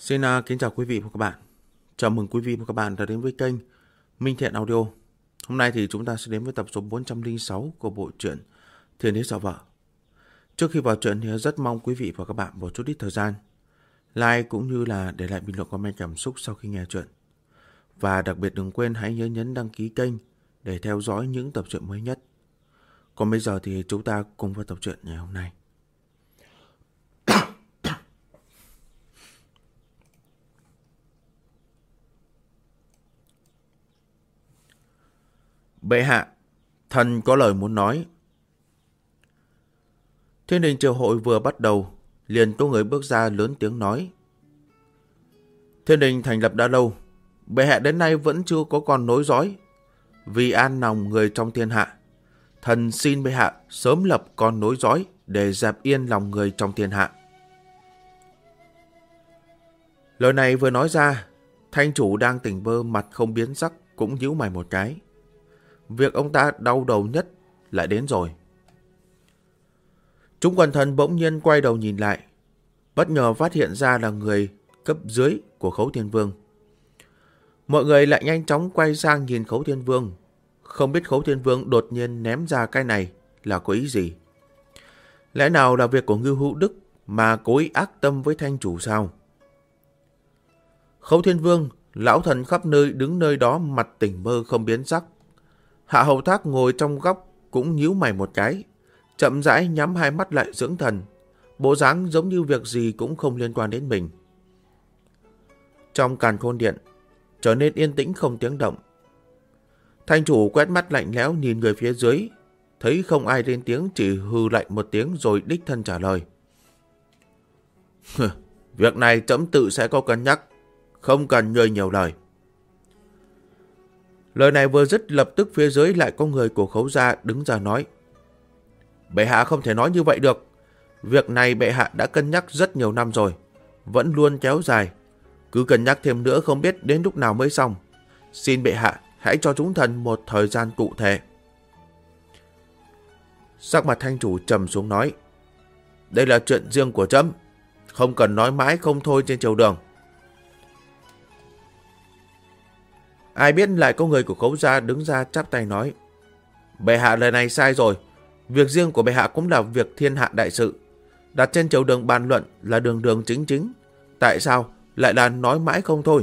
Xin kính chào quý vị và các bạn. Chào mừng quý vị và các bạn đã đến với kênh Minh Thiện Audio. Hôm nay thì chúng ta sẽ đến với tập số 406 của bộ truyện Thiên Đế Sợ Vợ. Trước khi vào truyện thì rất mong quý vị và các bạn một chút ít thời gian like cũng như là để lại bình luận comment cảm xúc sau khi nghe truyện. Và đặc biệt đừng quên hãy nhấn đăng ký kênh để theo dõi những tập truyện mới nhất. Còn bây giờ thì chúng ta cùng vào tập truyện ngày hôm nay. Bệ hạ, thần có lời muốn nói. Thiên đình triều hội vừa bắt đầu, liền có người bước ra lớn tiếng nói. Thiên đình thành lập đã lâu, bệ hạ đến nay vẫn chưa có con nối dõi. Vì an lòng người trong thiên hạ, thần xin bệ hạ sớm lập con nối dõi để dẹp yên lòng người trong thiên hạ. Lời này vừa nói ra, thanh chủ đang tỉnh bơ mặt không biến sắc cũng nhíu mày một cái. Việc ông ta đau đầu nhất lại đến rồi. Chúng quần thần bỗng nhiên quay đầu nhìn lại, bất ngờ phát hiện ra là người cấp dưới của Khấu Thiên Vương. Mọi người lại nhanh chóng quay sang nhìn Khấu Thiên Vương. Không biết Khấu Thiên Vương đột nhiên ném ra cái này là có ý gì? Lẽ nào là việc của Ngưu Hữu Đức mà cố ý ác tâm với thanh chủ sao? Khấu Thiên Vương, lão thần khắp nơi đứng nơi đó mặt tỉnh bơ không biến sắc. Hạ Hầu Thác ngồi trong góc cũng nhíu mày một cái, chậm rãi nhắm hai mắt lại dưỡng thần, bộ dáng giống như việc gì cũng không liên quan đến mình. Trong càn khôn điện, trở nên yên tĩnh không tiếng động. Thanh chủ quét mắt lạnh lẽo nhìn người phía dưới, thấy không ai lên tiếng chỉ hừ lạnh một tiếng rồi đích thân trả lời. Việc này trẫm tự sẽ có cân nhắc, không cần ngươi nhiều lời. Lời này vừa dứt lập tức phía dưới lại có người của Khấu gia đứng ra nói. Bệ hạ không thể nói như vậy được. Việc này bệ hạ đã cân nhắc rất nhiều năm rồi, vẫn luôn kéo dài. Cứ cân nhắc thêm nữa không biết đến lúc nào mới xong. Xin bệ hạ hãy cho chúng thần một thời gian cụ thể. Sắc mặt thanh chủ trầm xuống nói. Đây là chuyện riêng của trẫm, không cần nói mãi không thôi trên triều đường. Ai biết lại có người của Khấu gia đứng ra chắp tay nói. Bệ hạ lời này sai rồi. Việc riêng của bệ hạ cũng là việc thiên hạ đại sự. Đặt trên triều đường bàn luận là đường đường chính chính. Tại sao lại là nói mãi không thôi?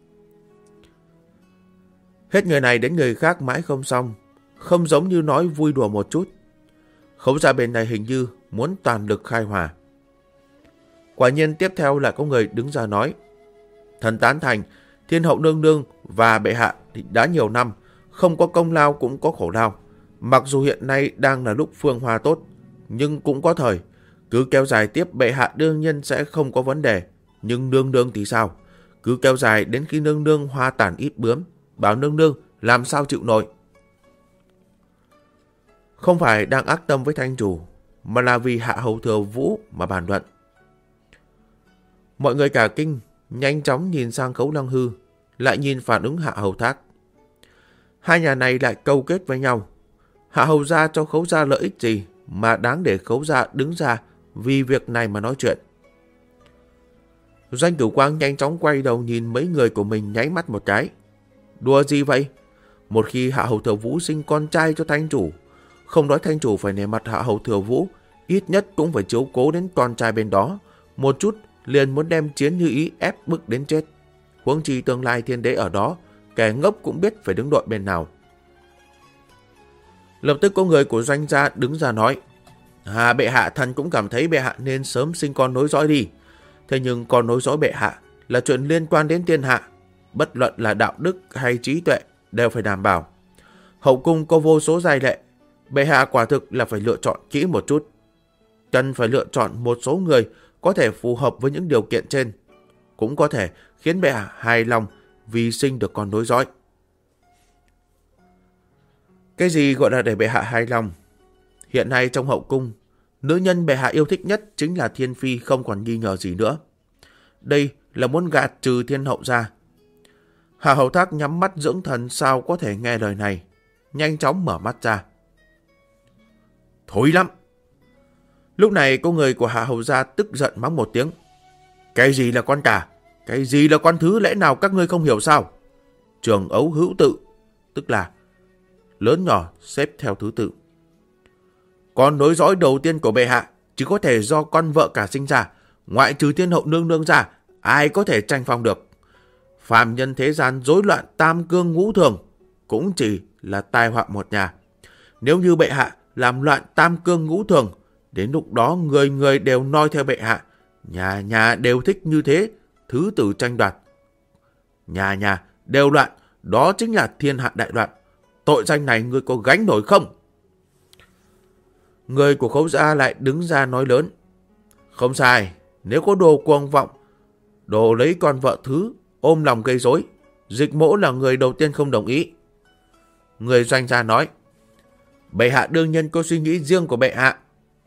Hết người này đến người khác mãi không xong. Không giống như nói vui đùa một chút. Khấu gia bên này hình như muốn toàn lực khai hòa. Quả nhiên tiếp theo lại có người đứng ra nói. Thần tán thành, Thiên hậu nương nương và bệ hạ thì đã nhiều năm, không có công lao cũng có khổ lao. Mặc dù hiện nay đang là lúc phương hoa tốt, nhưng cũng có thời. Cứ kéo dài tiếp bệ hạ đương nhiên sẽ không có vấn đề. Nhưng nương nương thì sao? Cứ kéo dài đến khi nương nương hoa tàn ít bướm, bảo nương nương làm sao chịu nổi. Không phải đang ác tâm với thanh chủ, mà là vì Hạ Hầu Thừa Vũ mà bàn luận. Mọi người cả kinh, nhanh chóng nhìn sang Khấu Lăng Hư, lại nhìn phản ứng Hạ Hầu Thác. Hai nhà này lại câu kết với nhau. Hạ Hầu gia cho Khấu gia lợi ích gì mà đáng để Khấu gia đứng ra vì việc này mà nói chuyện. Doanh Cửu Quang nhanh chóng quay đầu nhìn mấy người của mình nháy mắt một cái. Đùa gì vậy? Một khi Hạ Hầu Thừa Vũ sinh con trai cho thanh chủ, không nói thanh chủ phải nể mặt Hạ Hầu Thừa Vũ, ít nhất cũng phải chiếu cố đến con trai bên đó. Một chút liền muốn đem Chiến Như Ý ép bức đến chết. Huống chi tương lai thiên đế ở đó, kẻ ngốc cũng biết phải đứng đội bên nào. Lập tức có người của Doanh gia đứng ra nói. Bệ hạ, thần cũng cảm thấy bệ hạ nên sớm sinh con nối dõi đi. Thế nhưng con nối dõi bệ hạ là chuyện liên quan đến thiên hạ. Bất luận là đạo đức hay trí tuệ đều phải đảm bảo. Hậu cung có vô số giai lệ. Bệ hạ quả thực là phải lựa chọn kỹ một chút. Cần phải lựa chọn một số người có thể phù hợp với những điều kiện trên, cũng có thể khiến bệ hạ hài lòng vì sinh được con nối dõi. Cái gì gọi là để bệ hạ hài lòng? Hiện nay trong hậu cung, nữ nhân bệ hạ yêu thích nhất chính là Thiên Phi, không còn nghi ngờ gì nữa. Đây là muốn gạt trừ Thiên hậu ra. Hạ Hầu Thác nhắm mắt dưỡng thần sao có thể nghe lời này, nhanh chóng mở mắt ra. Thối lắm! Lúc này có người của Hạ Hầu gia tức giận mắng một tiếng. Cái gì là con cả? Cái gì là con thứ, lẽ nào các ngươi không hiểu sao? Trường ấu hữu tự, tức là lớn nhỏ xếp theo thứ tự. Con nối dõi đầu tiên của bệ hạ chỉ có thể do con vợ cả sinh ra, ngoại trừ thiên hậu nương nương ra, ai có thể tranh phong được. Phàm nhân thế gian rối loạn tam cương ngũ thường cũng chỉ là tai họa một nhà. Nếu như bệ hạ làm loạn tam cương ngũ thường, đến lúc đó người người đều noi theo bệ hạ, nhà nhà đều thích như thế, thứ tử tranh đoạt. Nhà nhà đều loạn, đó chính là thiên hạ đại loạn. Tội danh này ngươi có gánh nổi không? Người của Khấu gia lại đứng ra nói lớn. Không sai, nếu có đồ cuồng vọng, đồ lấy con vợ thứ, ôm lòng gây rối, Dịch Mỗ là người đầu tiên không đồng ý. Người Doanh gia nói. Bệ hạ đương nhiên có suy nghĩ riêng của bệ hạ.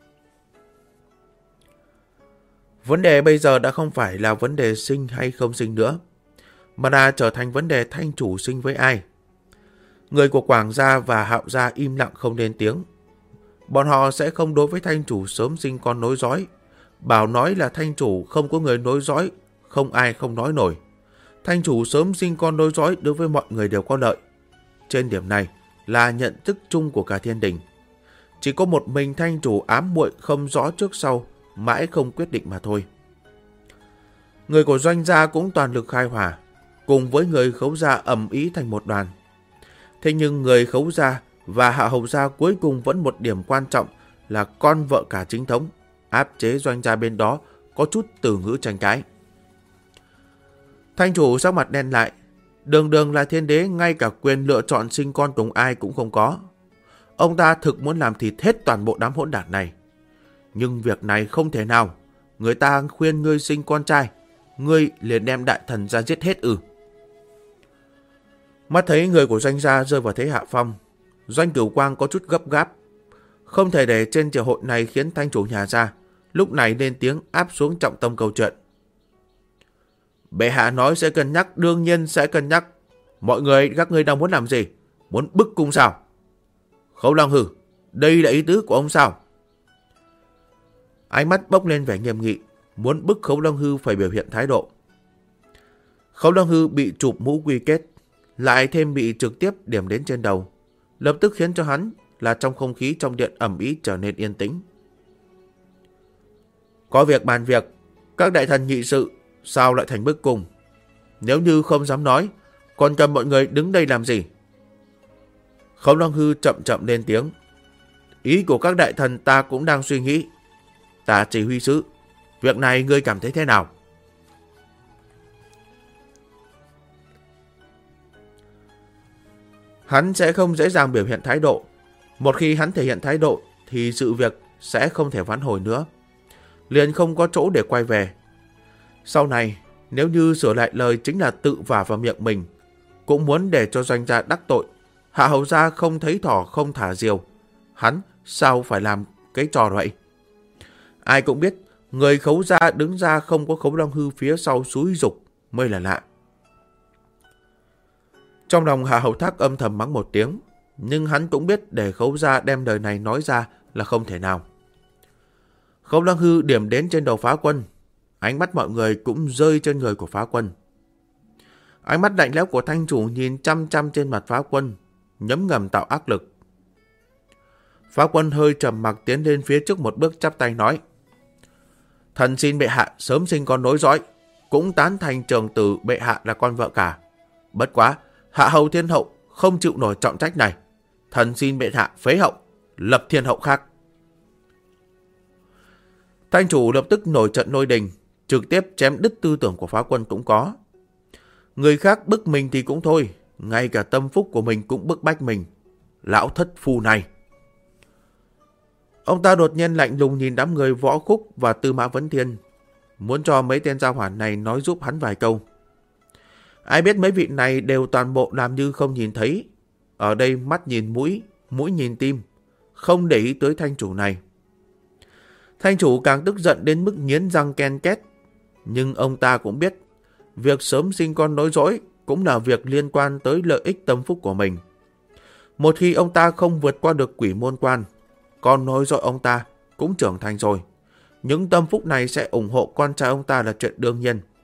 Vấn đề bây giờ đã không phải là vấn đề sinh hay không sinh nữa, mà đã trở thành vấn đề thanh chủ sinh với ai. Người của Quảng gia và Hạo gia im lặng không lên tiếng. Bọn họ sẽ không đối với thanh chủ sớm sinh con nối dõi. Bảo nói là thanh chủ không có người nối dõi, không ai không nói nổi. Thanh chủ sớm sinh con nối dõi đối với mọi người đều có lợi. Trên điểm này là nhận thức chung của cả thiên đình. Chỉ có một mình thanh chủ ám muội không rõ trước sau, mãi không quyết định mà thôi. Người của Doanh gia cũng toàn lực khai hỏa, cùng với người Khấu gia ầm ĩ thành một đoàn. Thế nhưng người Khấu gia và Hạ Hầu gia cuối cùng vẫn một điểm quan trọng là con vợ cả chính thống, áp chế Doanh gia bên đó có chút từ ngữ tranh cãi. Thanh chủ sắc mặt đen lại, đường đường là thiên đế, ngay cả quyền lựa chọn sinh con cùng ai cũng không có. Ông ta thực muốn làm thịt hết toàn bộ đám hỗn đản này. Nhưng việc này không thể nào. Người ta khuyên ngươi sinh con trai, ngươi liền đem đại thần ra giết hết ư? Mắt thấy người của Doanh gia rơi vào thế hạ phong, Doanh Cửu Quang có chút gấp gáp. Không thể để trên triều hội này khiến thanh chủ nhà ra lúc này lên tiếng áp xuống trọng tâm câu chuyện. Bệ hạ nói sẽ cân nhắc, đương nhiên sẽ cân nhắc. Mọi người, các ngươi đang muốn làm gì? Muốn bức cung sao? Khấu Long Hư, đây là ý tứ của ông sao? Ánh mắt bốc lên vẻ nghiêm nghị, muốn bức Khấu Long Hư phải biểu hiện thái độ. Khấu Long Hư bị chụp mũ quy kết, lại thêm bị trực tiếp điểm đến trên đầu, lập tức khiến cho hắn là trong không khí trong điện ầm ĩ trở nên yên tĩnh. Có việc bàn việc, các đại thần nghị sự, sao lại thành bức cung? Nếu như không dám nói, còn cần mọi người đứng đây làm gì? Khấu Long Hư chậm chậm lên tiếng. Ý của các đại thần ta cũng đang suy nghĩ. Ta chỉ huy sứ, việc này ngươi cảm thấy thế nào? Hắn sẽ không dễ dàng biểu hiện thái độ. Một khi hắn thể hiện thái độ thì sự việc sẽ không thể vãn hồi nữa, liền không có chỗ để quay về. Sau này, nếu như sửa lại lời chính là tự vả vào miệng mình, cũng muốn để cho Doanh gia đắc tội, Hạ Hầu gia không thấy thỏ không thả diều, hắn sao phải làm cái trò vậy? Ai cũng biết, người Khấu gia đứng ra không có Khấu Long Hư phía sau xúi giục mới là lạ. Trong lòng Hạ Hầu Thác âm thầm mắng một tiếng, nhưng hắn cũng biết để Khấu gia đem lời này nói ra là không thể nào. Khấu Long Hư điểm đến trên đầu Phá Quân, ánh mắt mọi người cũng rơi trên người của Phá Quân. Ánh mắt lạnh lẽo của thanh chủ nhìn chăm chăm trên mặt Phá Quân, nhấm ngầm tạo áp lực. Phá Quân hơi trầm mặc tiến lên phía trước một bước chắp tay nói: Thần xin bệ hạ sớm sinh con nối dõi, cũng tán thành trường tử bệ hạ là con vợ cả. Bất quá, Hạ Hầu Thiên Hậu không chịu nổi trọng trách này. Thần xin bệ hạ phế hậu, lập thiên hậu khác. Thanh chủ lập tức nổi trận lôi đình, trực tiếp chém đứt tư tưởng của Phá Quân cũng có. Người khác bức mình thì cũng thôi, ngay cả tâm phúc của mình cũng bức bách mình. Lão thất phu này. Ông ta đột nhiên lạnh lùng nhìn đám người Võ Khúc và Tư Mã Vấn Thiên, muốn cho mấy tên gia hỏa này nói giúp hắn vài câu. Ai biết mấy vị này đều toàn bộ làm như không nhìn thấy. Ở đây mắt nhìn mũi, mũi nhìn tim, không để ý tới thanh chủ này. Thanh chủ càng tức giận đến mức nghiến răng ken két. Nhưng ông ta cũng biết, việc sớm sinh con nối dõi cũng là việc liên quan tới lợi ích tâm phúc của mình. Một khi ông ta không vượt qua được quỷ môn quan, con nối dõi ông ta cũng trưởng thành rồi. Những tâm phúc này sẽ ủng hộ con trai ông ta là chuyện đương nhiên.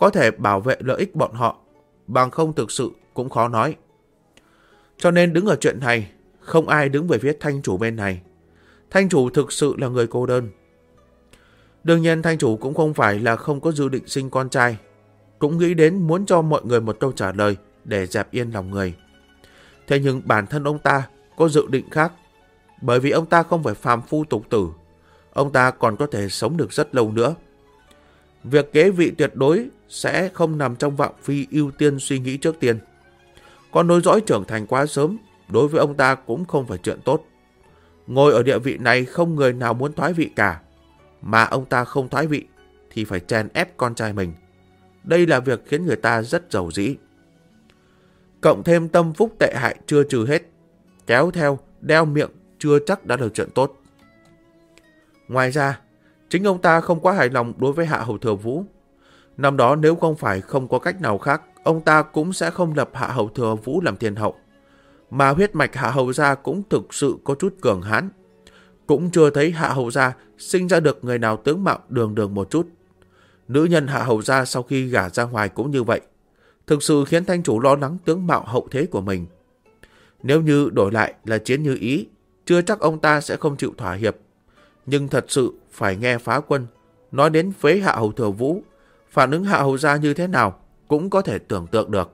có thể bảo vệ lợi ích bọn họ, bằng không thực sự cũng khó nói. Cho nên đứng ở chuyện này, không ai đứng về phía thanh chủ bên này. Thanh chủ thực sự là người cô đơn. Đương nhiên thanh chủ cũng không phải là không có dự định sinh con trai, cũng nghĩ đến muốn cho mọi người một câu trả lời để dẹp yên lòng người. Thế nhưng bản thân ông ta có dự định khác, bởi vì ông ta không phải phàm phu tục tử, ông ta còn có thể sống được rất lâu nữa. Việc kế vị tuyệt đối sẽ không nằm trong phạm vi ưu tiên suy nghĩ trước tiên. Còn nối dõi trưởng thành quá sớm, đối với ông ta cũng không phải chuyện tốt. Ngồi ở địa vị này không người nào muốn thoái vị cả, mà ông ta không thoái vị thì phải chèn ép con trai mình. Đây là việc khiến người ta rất giàu dĩ. Cộng thêm tâm phúc tệ hại chưa trừ hết, kéo theo đeo miệng chưa chắc đã là chuyện tốt. Ngoài ra, chính ông ta không quá hài lòng đối với Hạ Hầu Thừa Vũ. Năm đó nếu không phải không có cách nào khác, ông ta cũng sẽ không lập Hạ Hầu Thừa Vũ làm thiên hậu. Mà huyết mạch Hạ Hầu gia cũng thực sự có chút cường hãn. Cũng chưa thấy Hạ Hầu gia sinh ra được người nào tướng mạo đường đường một chút. Nữ nhân Hạ Hầu gia sau khi gả ra ngoài cũng như vậy, thực sự khiến thanh chủ lo lắng tướng mạo hậu thế của mình. Nếu như đổi lại là Chiến Như Ý, chưa chắc ông ta sẽ không chịu thỏa hiệp. Nhưng thật sự phải nghe Phá Quân nói đến phế Hạ Hầu Thừa Vũ, phản ứng Hạ Hầu gia như thế nào cũng có thể tưởng tượng được.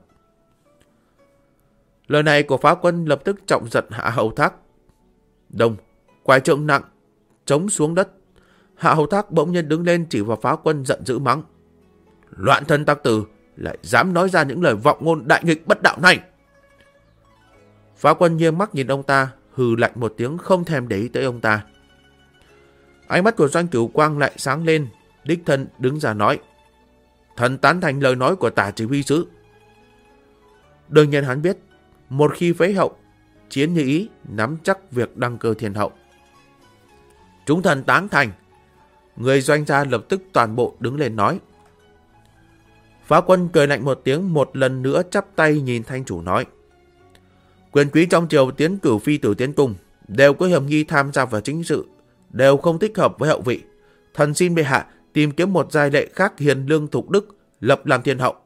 Lời này của Phá Quân lập tức trọng giận Hạ Hầu Thác. Đồng, quải trượng nặng, chống xuống đất. Hạ Hầu Thác bỗng nhiên đứng lên chỉ vào Phá Quân giận dữ mắng. Loạn thân tắc tử, lại dám nói ra những lời vọng ngôn đại nghịch bất đạo này. Phá Quân nghiêm mắt nhìn ông ta, hừ lạnh một tiếng không thèm để ý tới ông ta. Ánh mắt của Doanh Cửu Quang lại sáng lên, đích thân đứng ra nói. Thần tán thành lời nói của Tả chỉ huy sứ. Đương nhiên hắn biết, một khi phế hậu, Chiến Như Ý nắm chắc việc đăng cơ thiên hậu. Chúng thần tán thành. Người Doanh gia lập tức toàn bộ đứng lên nói. Phá Quân cười lạnh một tiếng, một lần nữa chắp tay nhìn thanh chủ nói. Quyền quý trong triều tiến cử phi tử tiến cung đều có hiểm nghi tham gia vào chính sự, đều không thích hợp với hậu vị. Thần xin bệ hạ tìm kiếm một giai lệ khác hiền lương thục đức, lập làm thiên hậu.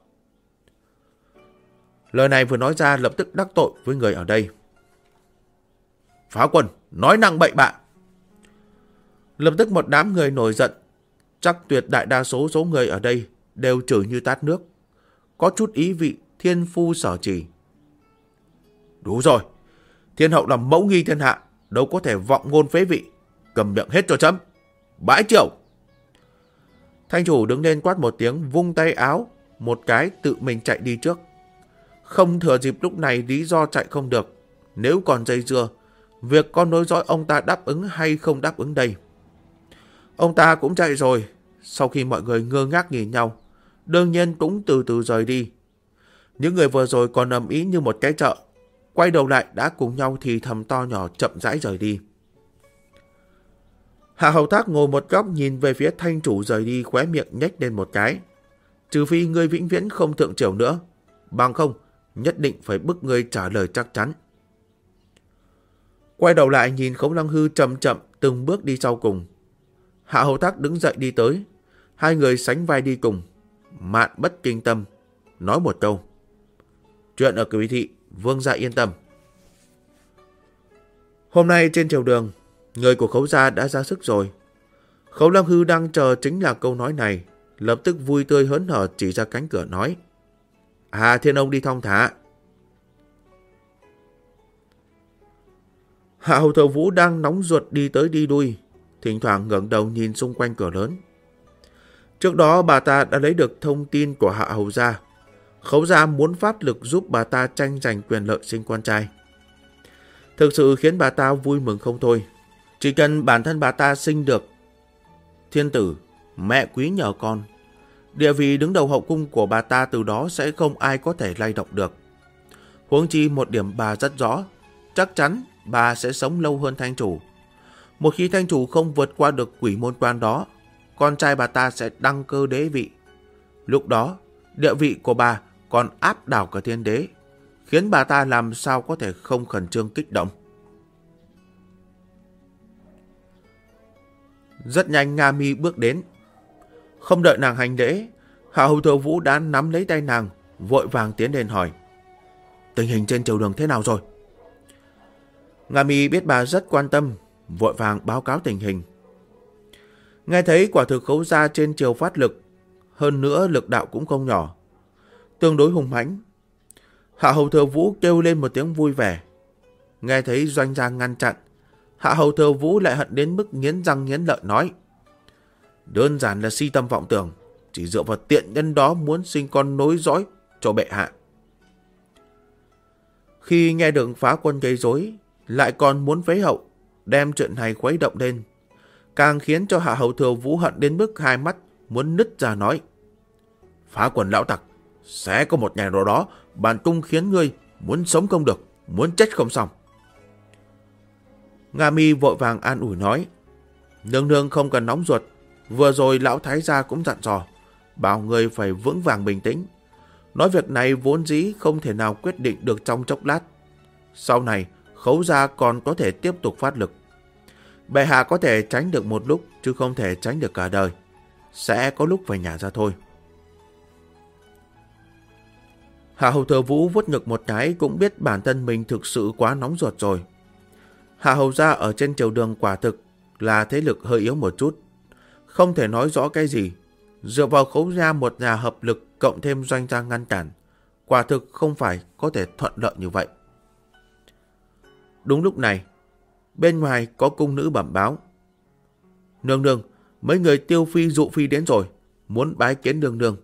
Lời này vừa nói ra lập tức đắc tội với người ở đây. Phá Quân nói năng bậy bạ. Lập tức một đám người nổi giận, chắc tuyệt đại đa số người ở đây đều chửi như tát nước, có chút ý vị thiên phu sở chỉ. Đủ rồi, thiên hậu làm mẫu nghi thiên hạ, đâu có thể vọng ngôn phế vị, cầm miệng hết cho chấm. Bãi triều. Thanh chủ đứng lên quát một tiếng, vung tay áo một cái tự mình chạy đi trước. Không thừa dịp lúc này lý do chạy không được, nếu còn dây dưa, việc con nối dõi ông ta đáp ứng hay không đáp ứng đây. Ông ta cũng chạy rồi. Sau khi mọi người ngơ ngác nhìn nhau, đương nhiên cũng từ từ rời đi. Những người vừa rồi còn ầm ĩ như một cái chợ, quay đầu lại đã cùng nhau thì thầm to nhỏ chậm rãi rời đi. Hạ Hầu Thác ngồi một góc nhìn về phía thanh chủ rời đi, khóe miệng nhếch lên một cái. Trừ phi ngươi vĩnh viễn không thượng triều nữa, bằng không nhất định phải bức ngươi trả lời chắc chắn. Quay đầu lại nhìn Khấu Lăng Hư chậm chậm từng bước đi sau cùng. Hạ Hầu Thác đứng dậy đi tới, hai người sánh vai đi cùng. Mạn bất kinh tâm nói một câu. Chuyện ở Kỳ Thị, vương gia yên tâm. Hôm nay trên triều đường, người của Khấu gia đã ra sức rồi. Khấu Lăng Hư đang chờ chính là câu nói này, lập tức vui tươi hớn hở chỉ ra cánh cửa nói. À, Thiên ông đi thong thả. Hạ Hầu Thừa Vũ đang nóng ruột đi tới đi lui, thỉnh thoảng ngẩng đầu nhìn xung quanh cửa lớn. Trước đó bà ta đã lấy được thông tin của Hạ Hầu gia. Khấu gia muốn phát lực giúp bà ta tranh giành quyền lợi sinh con trai. Thực sự khiến bà ta vui mừng không thôi. Chỉ cần bản thân bà ta sinh được thiên tử, mẹ quý nhờ con, địa vị đứng đầu hậu cung của bà ta từ đó sẽ không ai có thể lay động được. Huống chi một điểm bà rất rõ, chắc chắn bà sẽ sống lâu hơn thanh chủ. Một khi thanh chủ không vượt qua được quỷ môn quan đó, con trai bà ta sẽ đăng cơ đế vị. Lúc đó, địa vị của bà còn áp đảo cả thiên đế, khiến bà ta làm sao có thể không khẩn trương kích động. Rất nhanh Nga Mi bước đến. Không đợi nàng hành lễ, Hạ Hầu Thừa Vũ đã nắm lấy tay nàng, vội vàng tiến lên hỏi: tình hình trên triều đường thế nào rồi? Nga Mi biết bà rất quan tâm, vội vàng báo cáo tình hình. Nghe thấy quả thực Khấu gia trên triều phát lực, hơn nữa lực đạo cũng không nhỏ, tương đối hùng mãnh. Hạ Hầu Thừa Vũ kêu lên một tiếng vui vẻ. Nghe thấy Doanh gia ngăn chặn, Hạ Hầu Thừa Vũ lại hận đến mức nghiến răng nghiến lợi nói: đơn giản là si tâm vọng tưởng, chỉ dựa vào tiện nhân đó muốn sinh con nối dõi cho bệ hạ. Khi nghe được phá quân gây rối, lại còn muốn phế hậu, đem chuyện này khuấy động lên, càng khiến cho Hạ Hầu Thừa Vũ hận đến mức hai mắt muốn nứt ra nói: phá quân lão tặc, sẽ có một ngày nào đó bản cung khiến ngươi muốn sống không được, muốn chết không xong. Nga Mi vội vàng an ủi nói: nương nương không cần nóng ruột, vừa rồi lão thái gia cũng dặn dò, bảo người phải vững vàng bình tĩnh. Nói việc này vốn dĩ không thể nào quyết định được trong chốc lát. Sau này Khấu gia còn có thể tiếp tục phát lực. Bệ hạ có thể tránh được một lúc, chứ không thể tránh được cả đời. Sẽ có lúc phải nhả ra thôi. Hạ Hầu Thừa Vũ vuốt ngực một cái, cũng biết bản thân mình thực sự quá nóng ruột rồi. Hạ Hầu gia ở trên triều đường quả thực là thế lực hơi yếu một chút, không thể nói rõ cái gì. Dựa vào Khấu gia một nhà hợp lực cộng thêm Doanh gia ngăn cản, quả thực không phải có thể thuận lợi như vậy. Đúng lúc này, bên ngoài có cung nữ bẩm báo: nương nương, mấy người Tiêu Phi Dụ Phi đến rồi, muốn bái kiến nương nương.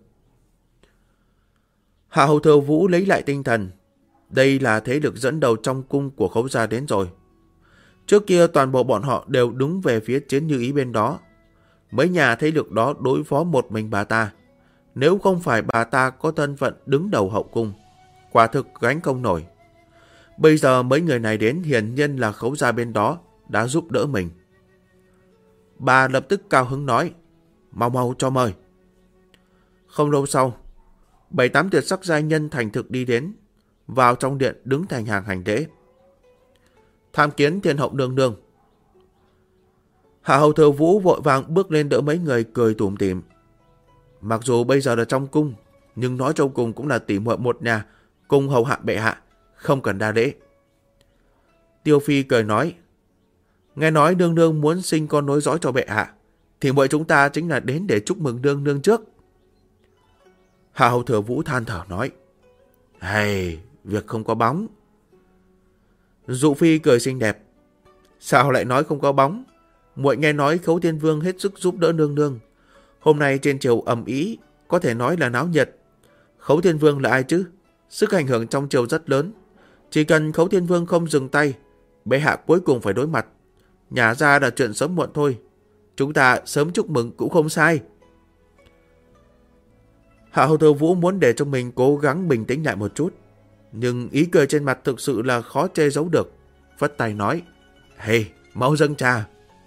Hạ Hầu Thừa Vũ lấy lại tinh thần. Đây là thế lực dẫn đầu trong cung của Khấu gia đến rồi. Trước kia toàn bộ bọn họ đều đứng về phía Chiến Như Ý bên đó. Mấy nhà thế lực đó đối phó một mình bà ta. Nếu không phải bà ta có thân phận đứng đầu hậu cung, quả thực gánh không nổi. Bây giờ mấy người này đến hiển nhiên là Khấu gia bên đó đã giúp đỡ mình. Bà lập tức cao hứng nói: mau mau cho mời. Không lâu sau, 7-8 tuyệt sắc giai nhân thành thực đi đến, vào trong điện đứng thành hàng hành lễ. Tham kiến thiên hậu nương nương. Hạ Hầu Thừa Vũ vội vàng bước lên đỡ mấy người, cười tủm tỉm. Mặc dù bây giờ là trong cung, nhưng nói trong cùng cũng là tỉ muội một nhà, cùng hầu hạ bệ hạ, không cần đa lễ. Tiêu Phi cười nói: nghe nói nương nương muốn sinh con nối dõi cho bệ hạ, thì mọi chúng ta chính là đến để chúc mừng nương nương trước. Hạ Hầu Thừa Vũ than thở nói: hay, việc không có bóng. Dụ Phi cười xinh đẹp: sao lại nói không có bóng? Muội nghe nói Khấu Thiên Vương hết sức giúp đỡ nương nương. Hôm nay trên triều ầm ĩ, có thể nói là náo nhiệt. Khấu Thiên Vương là ai chứ? Sức ảnh hưởng trong triều rất lớn. Chỉ cần Khấu Thiên Vương không dừng tay, bệ hạ cuối cùng phải đối mặt. Nhả ra là chuyện sớm muộn thôi. Chúng ta sớm chúc mừng cũng không sai. Hạ Hầu Thừa Vũ muốn để cho mình cố gắng bình tĩnh lại một chút, nhưng ý cười trên mặt thực sự là khó che giấu được. Phất tay nói: hey, mau dâng trà.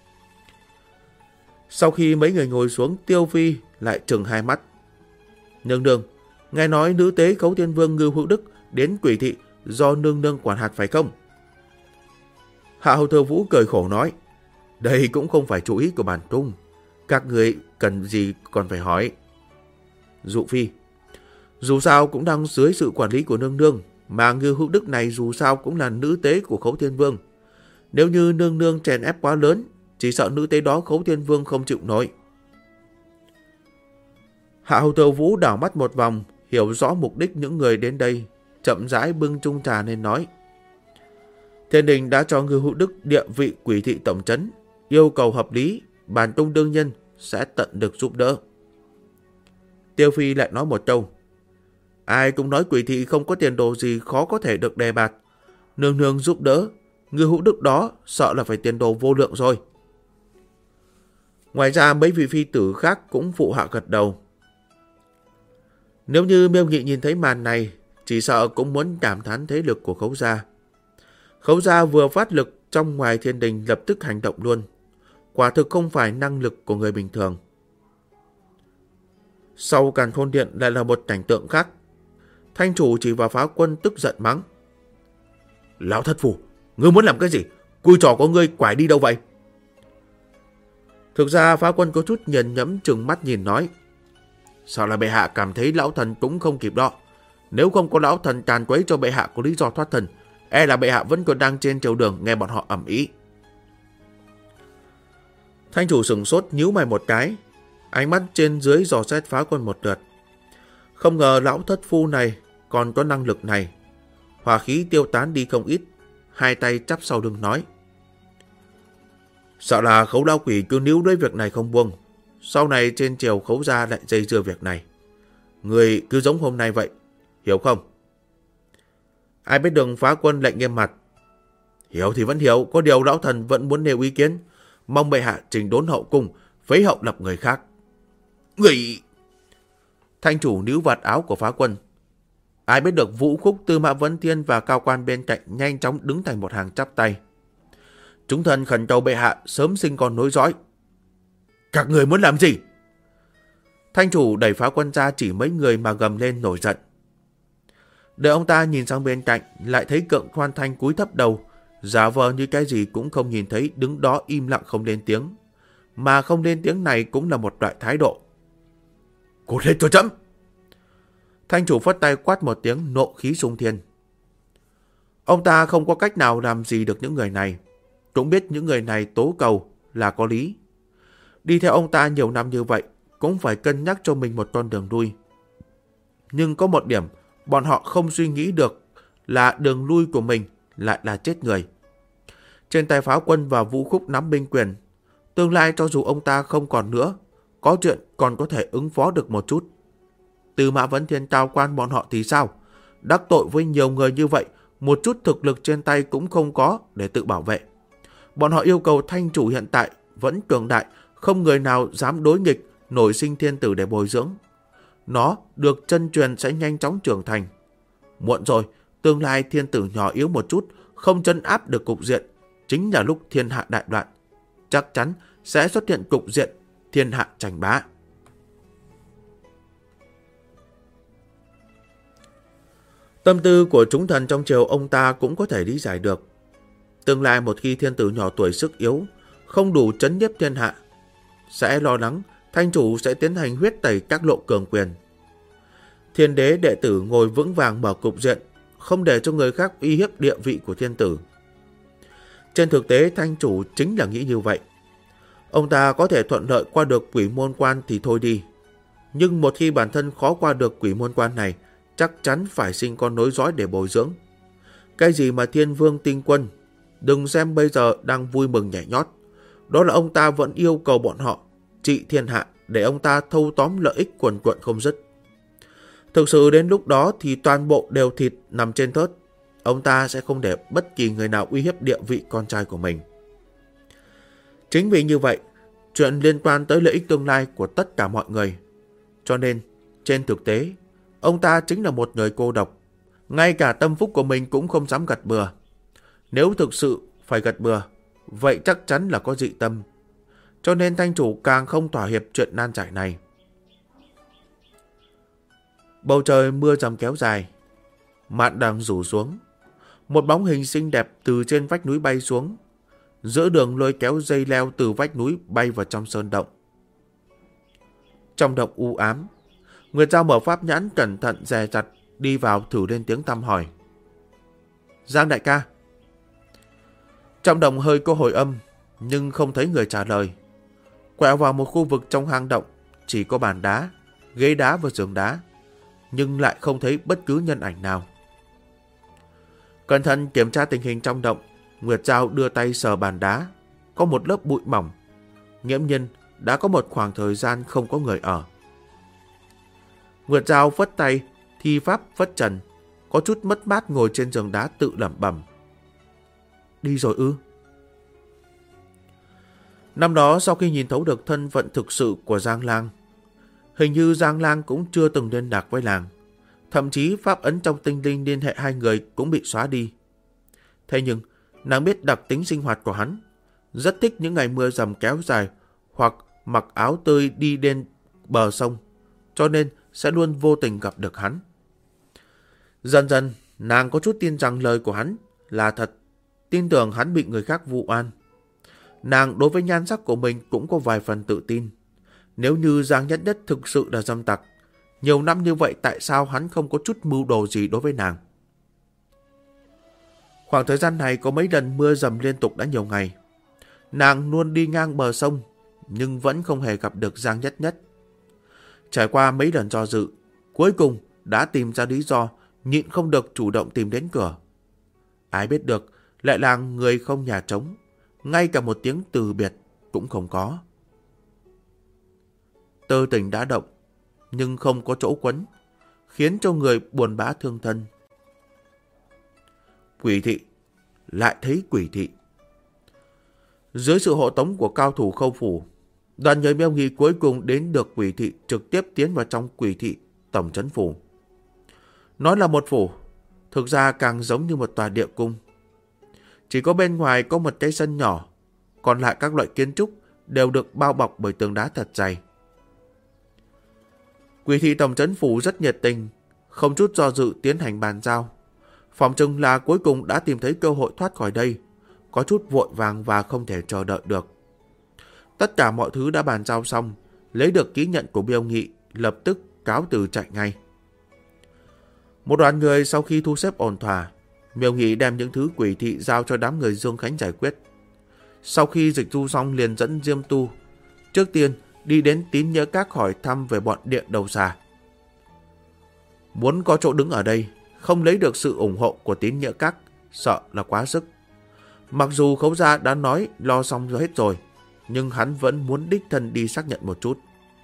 Sau khi mấy người ngồi xuống, Tiêu Phi lại trừng hai mắt: nương nương, nghe nói nữ tế Khấu Thiên Vương Ngưu Hữu Đức đến Quỷ Thị do nương nương quản hạt phải không? Hạ Hầu Thừa Vũ cười khổ nói: đây cũng không phải chủ ý của bản cung, các người cần gì còn phải hỏi. Dụ Phi: dù sao cũng đang dưới sự quản lý của nương nương, mà Ngưu Hữu Đức này dù sao cũng là nữ tế của Khấu Thiên Vương. Nếu như nương nương chèn ép quá lớn, chỉ sợ nữ tế đó Khấu Thiên Vương không chịu nổi. Hạ Hầu Thừa Vũ đảo mắt một vòng, hiểu rõ mục đích những người đến đây, chậm rãi bưng chung trà nên nói: thiên đình đã cho Ngưu Hữu Đức địa vị Quỷ Thị tổng trấn, yêu cầu hợp lý, bản cung đương nhân sẽ tận lực giúp đỡ. Tiêu Phi lại nói một câu: ai cũng nói Quỷ Thị không có tiền đồ gì khó có thể được đề bạt. Nương nương giúp đỡ, Ngưu Hữu Đức đó sợ là phải tiền đồ vô lượng rồi. Ngoài ra mấy vị phi tử khác cũng phụ hạ gật đầu. Nếu như Miêu Nghị nhìn thấy màn này, chỉ sợ cũng muốn cảm thán thế lực của Khấu gia. Khấu gia vừa phát lực trong ngoài thiên đình lập tức hành động luôn. Quả thực không phải năng lực của người bình thường. Sau Càn Khôn Điện lại là một cảnh tượng khác. Thanh chủ chỉ vào Phá Quân tức giận mắng: lão thất phu, ngươi muốn làm cái gì? Cùi trò của ngươi quải đi đâu vậy? Thực ra Phá Quân có chút nghiền ngẫm trừng mắt nhìn nói: Sao là bệ hạ cảm thấy lão thần cũng không kịp đó. Nếu không có lão thần càn quấy cho bệ hạ có lý do thoát thân, e là bệ hạ vẫn còn đang trên triều đường nghe bọn họ ầm ĩ. Thanh chủ sửng sốt nhíu mày một cái, ánh mắt trên dưới dò xét Phá Quân một lượt. Không ngờ lão thất phu này còn có năng lực này. Hỏa khí tiêu tán đi không ít, hai tay chắp sau lưng nói. Sợ là Khấu lão quỷ cứ níu đối việc này không buông. Sau này trên triều Khấu gia lại dây dưa việc này. Người cứ giống hôm nay vậy, hiểu không? Ai biết được Phá Quân lạnh nghiêm mặt. Hiểu thì vẫn hiểu, có điều lão thần vẫn muốn nêu ý kiến. Mong bệ hạ chỉnh đốn hậu cung, phế hậu lập người khác. Người... Thanh chủ níu vạt áo của Phá Quân. Ai biết được Vũ Khúc, Tư Mã Vấn Thiên và cao quan bên cạnh nhanh chóng đứng thành một hàng chắp tay. Chúng thần khẩn cầu bệ hạ sớm sinh con nối dõi. Các người muốn làm gì? Thanh chủ đẩy Phá Quân ra chỉ mấy người mà gầm lên nổi giận. Đợi ông ta nhìn sang bên cạnh, lại thấy Cượng Khoan Thanh cúi thấp đầu, giả vờ như cái gì cũng không nhìn thấy, đứng đó im lặng không lên tiếng. Mà không lên tiếng này cũng là một loại thái độ. Cút hết cho chấm! Thanh chủ phất tay quát một tiếng, nộ khí xung thiên. Ông ta không có cách nào làm gì được những người này, cũng biết những người này tố cầu là có lý. Đi theo ông ta nhiều năm như vậy, cũng phải cân nhắc cho mình một con đường lui. Nhưng có một điểm, bọn họ không suy nghĩ được là đường lui của mình lại là chết người. Trên tay Phá Quân và Vũ Khúc nắm binh quyền, tương lai cho dù ông ta không còn nữa, có chuyện còn có thể ứng phó được một chút. Tư Mã Vấn Thiên cao quan bọn họ thì sao? Đắc tội với nhiều người như vậy, một chút thực lực trên tay cũng không có để tự bảo vệ. Bọn họ yêu cầu thanh chủ hiện tại vẫn cường đại, không người nào dám đối nghịch, nổi sinh thiên tử để bồi dưỡng. Nó được chân truyền sẽ nhanh chóng trưởng thành. Muộn rồi, tương lai thiên tử nhỏ yếu một chút, không trấn áp được cục diện, chính là lúc thiên hạ đại loạn. Chắc chắn sẽ xuất hiện cục diện thiên hạ tranh bá. Tâm tư của chúng thần trong triều ông ta cũng có thể lý giải được. Tương lai một khi thiên tử nhỏ tuổi sức yếu, không đủ trấn nhiếp thiên hạ, sẽ lo lắng thanh chủ sẽ tiến hành huyết tẩy các lộ cường quyền. Thiên đế đệ tử ngồi vững vàng mở cục diện, không để cho người khác uy hiếp địa vị của thiên tử. Trên thực tế thanh chủ chính là nghĩ như vậy. Ông ta có thể thuận lợi qua được quỷ môn quan thì thôi đi. Nhưng một khi bản thân khó qua được quỷ môn quan này, chắc chắn phải sinh con nối dõi để bồi dưỡng. Cái gì mà thiên vương tinh quân, đừng xem bây giờ đang vui mừng nhảy nhót. Đó là ông ta vẫn yêu cầu bọn họ trị thiên hạ để ông ta thâu tóm lợi ích quần quận không dứt. Thực sự đến lúc đó thì toàn bộ đều thịt nằm trên thớt. Ông ta sẽ không để bất kỳ người nào uy hiếp địa vị con trai của mình. Chính vì như vậy, chuyện liên quan tới lợi ích tương lai của tất cả mọi người. Cho nên, trên thực tế, ông ta chính là một người cô độc. Ngay cả tâm phúc của mình cũng không dám gật bừa. Nếu thực sự phải gật bừa, vậy chắc chắn là có dị tâm. Cho nên thanh chủ càng không thỏa hiệp chuyện nan giải này. Bầu trời mưa rầm kéo dài, mạn đang rủ xuống. Một bóng hình xinh đẹp từ trên vách núi bay xuống, giữa đường lôi kéo dây leo từ vách núi bay vào trong sơn động. Trong động u ám, Nguyệt Giao mở pháp nhãn cẩn thận dè dặt đi vào thử lên tiếng thăm hỏi. Giang đại ca. Trong động hơi có hồi âm, nhưng không thấy người trả lời. Quẹo vào một khu vực trong hang động, chỉ có bàn đá, ghế đá và giường đá, nhưng lại không thấy bất cứ nhân ảnh nào. Cẩn thận kiểm tra tình hình trong động, Nguyệt Giao đưa tay sờ bàn đá, có một lớp bụi mỏng, nghiễm nhiên đã có một khoảng thời gian không có người ở. Nguyệt Giao phất tay, thi pháp phất trần, có chút mất mát ngồi trên giường đá tự lẩm bẩm. Đi rồi ư? Năm đó sau khi nhìn thấu được thân phận thực sự của Giang Lang, hình như Giang Lang cũng chưa từng liên lạc với làng. Thậm chí pháp ấn trong tinh linh liên hệ hai người cũng bị xóa đi. Thế nhưng, nàng biết đặc tính sinh hoạt của hắn, rất thích những ngày mưa rầm kéo dài hoặc mặc áo tơi đi đến bờ sông, cho nên sẽ luôn vô tình gặp được hắn. Dần dần, nàng có chút tin rằng lời của hắn là thật, tin tưởng hắn bị người khác vu oan. Nàng đối với nhan sắc của mình cũng có vài phần tự tin. Nếu như Giang Nhất Nhất thực sự là dâm tặc, Nhiều năm như vậy tại sao hắn không có chút mưu đồ gì đối với nàng? Khoảng thời gian này có mấy lần mưa dầm liên tục đã nhiều ngày. Nàng luôn đi ngang bờ sông, nhưng vẫn không hề gặp được Giang Nhất Nhất. Trải qua mấy lần do dự, cuối cùng đã tìm ra lý do, nhịn không được chủ động tìm đến cửa. Ai biết được, lại là người không nhà trống, ngay cả một tiếng từ biệt cũng không có. Tơ tình đã động, nhưng không có chỗ quấn, khiến cho người buồn bã thương thân. Quỷ thị, lại thấy quỷ thị. Dưới sự hộ tống của cao thủ Khâu phủ, đoàn người Miêu Nghị cuối cùng đến được quỷ thị, trực tiếp tiến vào trong quỷ thị tổng trấn phủ. Nói là một phủ, thực ra càng giống như một tòa địa cung. Chỉ có bên ngoài có một cái sân nhỏ, còn lại các loại kiến trúc đều được bao bọc bởi tường đá thật dày. Quỷ thị tổng trấn phủ rất nhiệt tình, không chút do dự tiến hành bàn giao. Phỏng chừng là cuối cùng đã tìm thấy cơ hội thoát khỏi đây, có chút vội vàng và không thể chờ đợi được. Tất cả mọi thứ đã bàn giao xong, lấy được ký nhận của Miêu Nghị, lập tức cáo từ chạy ngay. Một đoàn người sau khi thu xếp ổn thỏa, Miêu Nghị đem những thứ quỷ thị giao cho đám người Dương Khánh giải quyết. Sau khi dịch thu xong liền dẫn Diêm Tu trước tiên đi đến Tín Nhỡ Các hỏi thăm về bọn địa đầu xà. Muốn có chỗ đứng ở đây, không lấy được sự ủng hộ của Tín Nhỡ Các, sợ là quá sức. Mặc dù Khấu gia đã nói lo xong hết rồi, nhưng hắn vẫn muốn đích thân đi xác nhận một chút.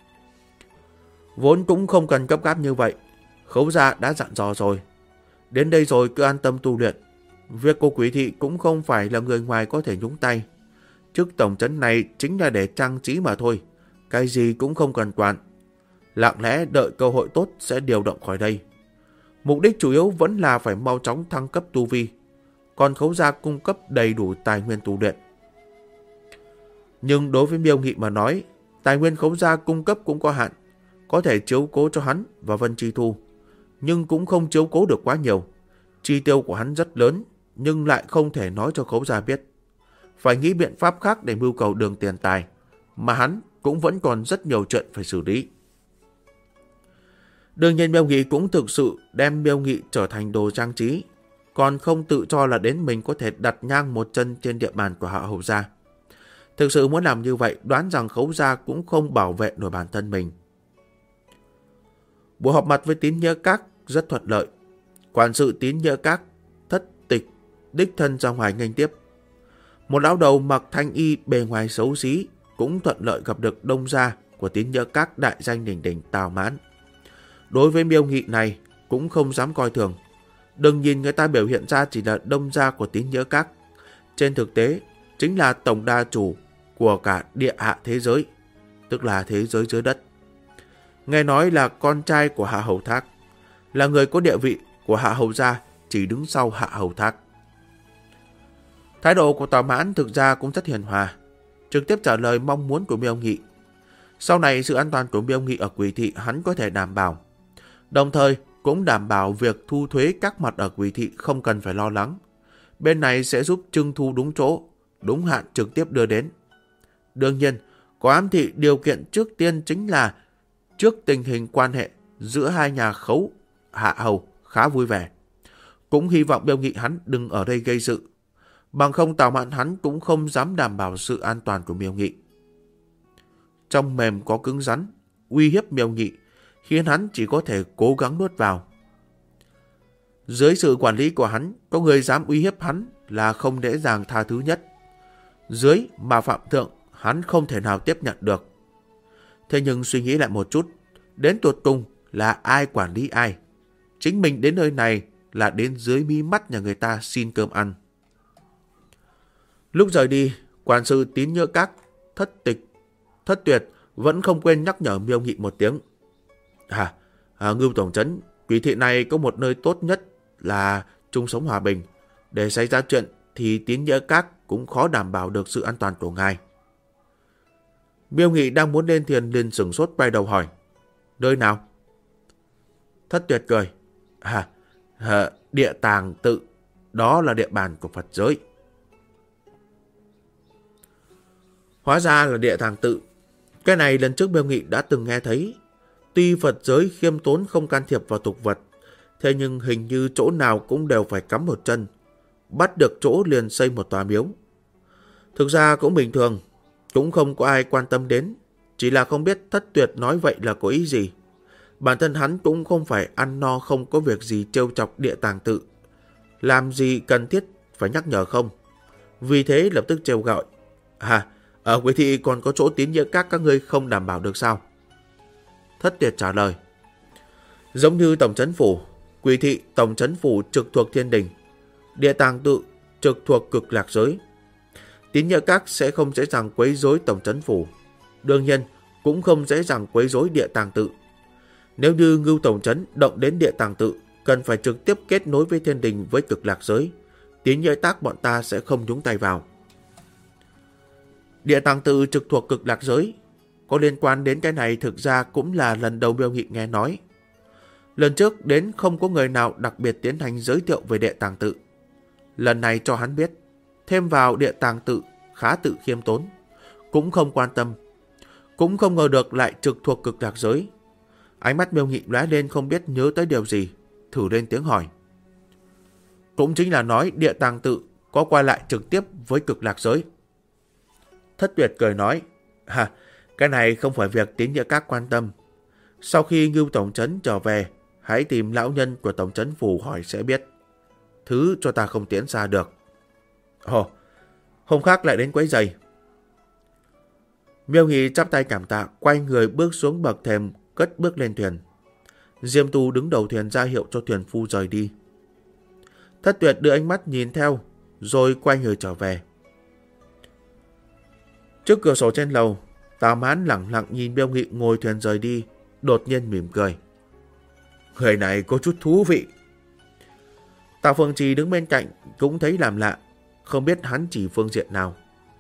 Vốn cũng không cần gấp gáp như vậy, Khấu gia đã dặn dò rồi. Đến đây rồi cứ an tâm tu luyện. Việc cô quỷ thị cũng không phải là người ngoài có thể nhúng tay. Chức tổng trấn này chính là để trang trí mà thôi, cái gì cũng không cần quản. Lặng lẽ đợi cơ hội tốt sẽ điều động khỏi đây. Mục đích chủ yếu vẫn là phải mau chóng thăng cấp tu vi, còn Khấu gia cung cấp đầy đủ tài nguyên tu luyện. Nhưng đối với Miêu Nghị mà nói, tài nguyên Khấu gia cung cấp cũng có hạn, có thể chiếu cố cho hắn và Vân Chi Thu, nhưng cũng không chiếu cố được quá nhiều. Chi tiêu của hắn rất lớn, nhưng lại không thể nói cho Khấu gia biết. Phải nghĩ biện pháp khác để mưu cầu đường tiền tài, mà hắn cũng vẫn còn rất nhiều chuyện phải xử lý. Đương nhiên Miêu Nghị cũng thực sự đem Miêu Nghị trở thành đồ trang trí, còn không tự cho là đến mình có thể đặt nhang một chân trên địa bàn của Hạ Hầu gia. Thực sự muốn làm như vậy, đoán rằng Khấu gia cũng không bảo vệ nổi bản thân mình. Buổi họp mặt với Tín Nhỡ Các rất thuận lợi. Quản sự Tín Nhỡ Các Thất Tịch đích thân ra ngoài nghênh tiếp. Một lão đầu mặc thanh y bề ngoài xấu xí cũng thuận lợi gặp được đông gia của Tín Nhỡ Các đại danh đỉnh đỉnh Tào Mãn. Đối với Miêu Nghị này cũng không dám coi thường. Đừng nhìn người ta biểu hiện ra chỉ là đông gia của Tín Nhỡ Các, trên thực tế chính là tổng đa chủ của cả địa hạ thế giới, tức là thế giới dưới đất. Nghe nói là con trai của Hạ Hầu Thác, là người có địa vị của Hạ Hầu gia, chỉ đứng sau Hạ Hầu Thác. Thái độ của Tào Mãn thực ra cũng rất hiền hòa, trực tiếp trả lời mong muốn của Miêu Nghị. Sau này sự an toàn của Miêu Nghị ở quỷ thị hắn có thể đảm bảo, đồng thời cũng đảm bảo việc thu thuế các mặt ở quỷ thị không cần phải lo lắng. Bên này sẽ giúp trưng thu đúng chỗ, đúng hạn trực tiếp đưa đến. Đương nhiên, có ám thị điều kiện trước tiên chính là trước tình hình quan hệ giữa hai nhà Khấu, Hạ Hầu khá vui vẻ. Cũng hy vọng Miêu Nghị hắn đừng ở đây gây sự. Bằng không Tào Mãn hắn cũng không dám đảm bảo sự an toàn của Miêu Nghị. Trong mềm có cứng rắn, uy hiếp Miêu Nghị khiến hắn chỉ có thể cố gắng nuốt vào. Dưới sự quản lý của hắn, có người dám uy hiếp hắn là không dễ dàng tha thứ nhất. Dưới mà phạm thượng, hắn không thể nào tiếp nhận được. Thế nhưng suy nghĩ lại một chút, đến tột cùng là ai quản lý ai? Chính mình đến nơi này là đến dưới mí mắt nhà người ta xin cơm ăn. Lúc rời đi, quản sự Tín Nhỡ Các Thất Tuyệt vẫn không quên nhắc nhở Miêu Nghị một tiếng. Ngưu tổng trấn, quỷ thị này có một nơi tốt nhất là chung sống hòa bình. Để xảy ra chuyện thì Tín Nhỡ Các cũng khó đảm bảo được sự an toàn của ngài. Miêu Nghị đang muốn lên thuyền liền sửng sốt quay đầu hỏi. Nơi nào? Thất Tuyệt cười. Địa tàng tự, đó là địa bàn của Phật giới. Hóa ra là địa tàng tự. Cái này lần trước Miêu Nghị đã từng nghe thấy. Tuy Phật giới khiêm tốn không can thiệp vào tục vật, thế nhưng hình như chỗ nào cũng đều phải cắm một chân, bắt được chỗ liền xây một tòa miếu. Thực ra cũng bình thường, cũng không có ai quan tâm đến, chỉ là không biết Thất Tuyệt nói vậy là có ý gì. Bản thân hắn cũng không phải ăn no không có việc gì trêu chọc Địa Tàng Tự, làm gì cần thiết phải nhắc nhở không. Vì thế lập tức trêu gọi: ở Quỷ Thị còn có chỗ tín nghĩa các ngươi không đảm bảo được sao? Thất Tuyệt trả lời: giống như Tổng Trấn Phủ, Quỷ Thị Tổng Trấn Phủ trực thuộc Thiên Đình, Địa Tàng Tự trực thuộc Cực Lạc Giới. Tín nghĩa các sẽ không dễ dàng quấy rối Tổng Trấn Phủ, đương nhiên cũng không dễ dàng quấy rối Địa Tàng Tự. Nếu như Ngưu Tổng Trấn động đến Địa Tàng Tự, cần phải trực tiếp kết nối với Thiên Đình với Cực Lạc Giới, tín nghĩa tác bọn ta sẽ không nhúng tay vào. Địa Tàng Tự trực thuộc Cực Lạc Giới, có liên quan đến cái này thực ra cũng là lần đầu Miêu Nghị nghe nói. Lần trước đến không có người nào đặc biệt tiến hành giới thiệu về Địa Tàng Tự. Lần này cho hắn biết, thêm vào Địa Tàng Tự khá tự khiêm tốn, cũng không quan tâm, cũng không ngờ được lại trực thuộc Cực Lạc Giới. Ánh mắt Miêu Nghị lóe lên không biết nhớ tới điều gì, thử lên tiếng hỏi: cũng chính là nói Địa Tàng Tự có qua lại trực tiếp với Cực Lạc Giới? Thất Tuyệt cười nói: cái này không phải việc tín nghĩa các quan tâm. Sau khi Ngưu Tổng Trấn trở về, hãy tìm lão nhân của Tổng Trấn Phủ hỏi sẽ biết. Thứ cho ta không tiến xa được. Hôm khác lại đến quấy rầy. Miêu Nghị chắp tay cảm tạ, quay người bước xuống bậc thềm, cất bước lên thuyền. Diêm Tu đứng đầu thuyền ra hiệu cho thuyền phu rời đi. Thất Tuyệt đưa ánh mắt nhìn theo, rồi quay người trở về. Trước cửa sổ trên lầu, Tào Mãn lẳng lặng nhìn Miêu Nghị ngồi thuyền rời đi, đột nhiên mỉm cười: người này có chút thú vị. Tào Phương Trì đứng bên cạnh cũng thấy làm lạ, không biết hắn chỉ phương diện nào.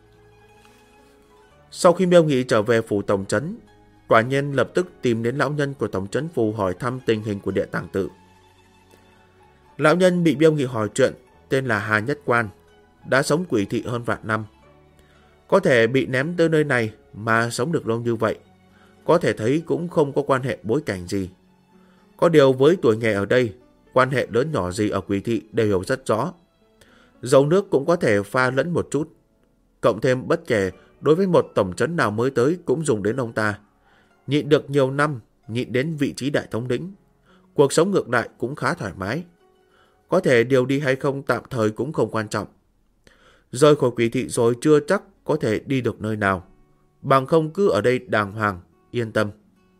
Sau khi Miêu Nghị trở về phủ Tổng Trấn, quả nhiên lập tức tìm đến lão nhân của Tổng Trấn Phủ hỏi thăm tình hình của Địa Tàng Tự. Lão nhân bị Miêu Nghị hỏi chuyện, tên là Hà Nhất Quan, đã sống Quỷ Thị hơn vạn năm. Có thể bị ném tới nơi này mà sống được lâu như vậy, có thể thấy cũng không có quan hệ bối cảnh gì. Có điều với tuổi nghề ở đây, quan hệ lớn nhỏ gì ở Quỷ Thị đều hiểu rất rõ. Dầu nước cũng có thể pha lẫn một chút. Cộng thêm bất kể đối với một tổng trấn nào mới tới cũng dùng đến ông ta. Nhịn được nhiều năm, nhịn đến vị trí đại thống lĩnh. Cuộc sống ngược lại cũng khá thoải mái. Có thể điều đi hay không tạm thời cũng không quan trọng. Rời khỏi Quỷ Thị rồi chưa chắc có thể đi được nơi nào. Bằng không cứ ở đây đàng hoàng, yên tâm.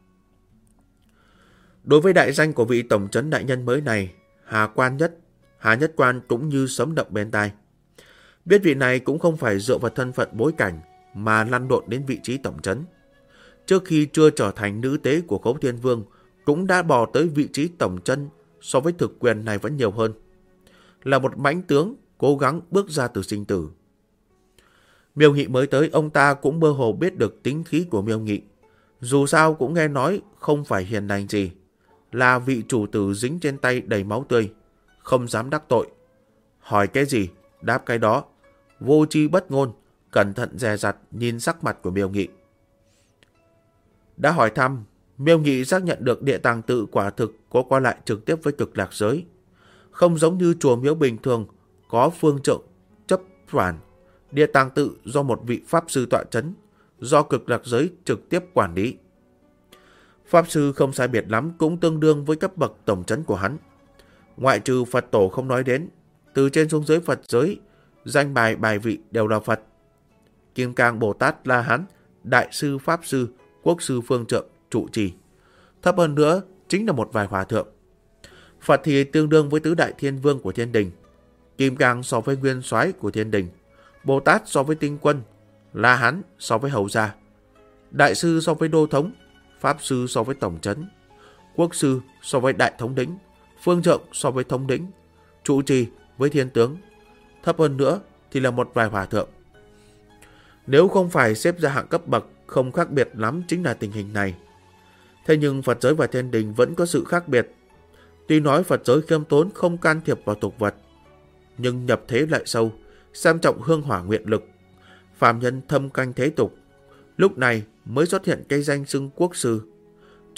Đối với đại danh của vị tổng trấn đại nhân mới này, Hà Nhất Quan cũng như sấm động bên tai. Biết vị này cũng không phải dựa vào thân phận bối cảnh mà lăn lộn đến vị trí tổng trấn. Trước khi chưa trở thành nữ tế của Khấu Thiên Vương, cũng đã bò tới vị trí tổng trấn, so với thực quyền này vẫn nhiều hơn. Là một mãnh tướng cố gắng bước ra từ sinh tử. Miêu Nghị mới tới, ông ta cũng mơ hồ biết được tính khí của Miêu Nghị. Dù sao cũng nghe nói không phải hiền lành gì, là vị chủ tử dính trên tay đầy máu tươi, không dám đắc tội. Hỏi cái gì, đáp cái đó, vô tri bất ngôn, cẩn thận dè dặt nhìn sắc mặt của Miêu Nghị. Đã hỏi thăm, Miêu Nghị xác nhận được Địa Tàng Tự quả thực có qua lại trực tiếp với Cực Lạc Giới. Không giống như chùa miếu bình thường có phương trượng chấp quản, Địa Tàng Tự do một vị Pháp Sư tọa trấn, do Cực Lạc Giới trực tiếp quản lý. Pháp Sư không sai biệt lắm cũng tương đương với cấp bậc tổng trấn của hắn. Ngoại trừ Phật Tổ không nói đến, từ trên xuống dưới Phật giới, danh bài vị đều là Phật. Kim Cang Bồ Tát La Hán, Đại Sư Pháp Sư, Quốc Sư Phương Trượng, trụ trì. Thấp hơn nữa chính là một vài hòa thượng. Phật thì tương đương với tứ đại thiên vương của Thiên Đình. Kim Cang so với nguyên soái của Thiên Đình, Bồ Tát so với tinh quân, La Hán so với hầu gia, Đại Sư so với đô thống, Pháp Sư so với tổng trấn, Quốc Sư so với đại thống lĩnh, Phương Trượng so với thống lĩnh, trụ trì với thiên tướng. Thấp hơn nữa thì là một vài hòa thượng. Nếu không phải xếp ra hạng cấp bậc không khác biệt lắm chính là tình hình này. Thế nhưng Phật giới và Thiên Đình vẫn có sự khác biệt. Tuy nói Phật giới khiêm tốn không can thiệp vào tục vật, nhưng nhập thế lại sâu, xem trọng hương hỏa nguyện lực, phàm nhân thâm canh thế tục. Lúc này mới xuất hiện cái danh xưng Quốc Sư.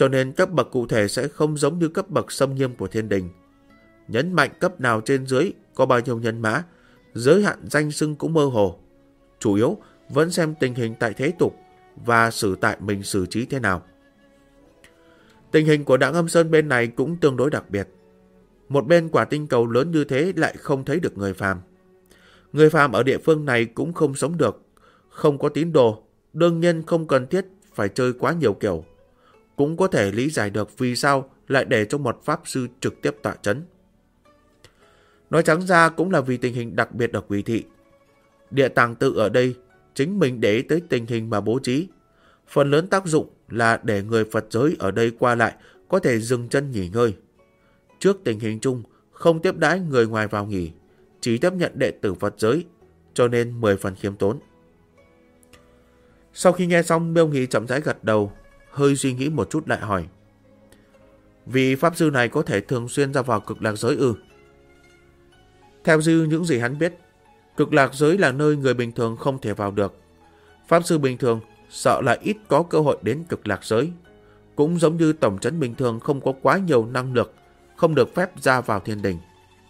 cho nên cấp bậc cụ thể sẽ không giống như cấp bậc xâm nghiêm của thiên đình. Nhấn mạnh cấp nào trên dưới, có bao nhiêu nhân mã, giới hạn danh xưng cũng mơ hồ. Chủ yếu vẫn xem tình hình tại thế tục và xử tại mình xử trí thế nào. Tình hình của Đặng Âm Sơn bên này cũng tương đối đặc biệt. Một bên quả tinh cầu lớn như thế lại không thấy được người phàm. Người phàm ở địa phương này cũng không sống được, không có tín đồ, đương nhiên không cần thiết phải chơi quá nhiều kiểu. Cũng có thể lý giải được vì sao lại để cho một pháp sư trực tiếp tọa chấn. Nói trắng ra cũng là vì tình hình đặc biệt ở Quỷ Thị. Địa tàng tự ở đây chính mình để ý tới tình hình mà bố trí. Phần lớn tác dụng là để người Phật giới ở đây qua lại có thể dừng chân nghỉ ngơi. Trước tình hình chung, không tiếp đãi người ngoài vào nghỉ, chỉ tiếp nhận đệ tử Phật giới, cho nên 10 phần khiêm tốn. Sau khi nghe xong, Miêu Nghị chậm rãi gật đầu, hơi suy nghĩ một chút lại hỏi. Vị pháp sư này có thể thường xuyên ra vào Cực Lạc giới ư? Theo dư những gì hắn biết, Cực Lạc giới là nơi người bình thường không thể vào được. Pháp sư bình thường sợ là ít có cơ hội đến Cực Lạc giới. Cũng giống như tổng trấn bình thường không có quá nhiều năng lực, không được phép ra vào thiên đình.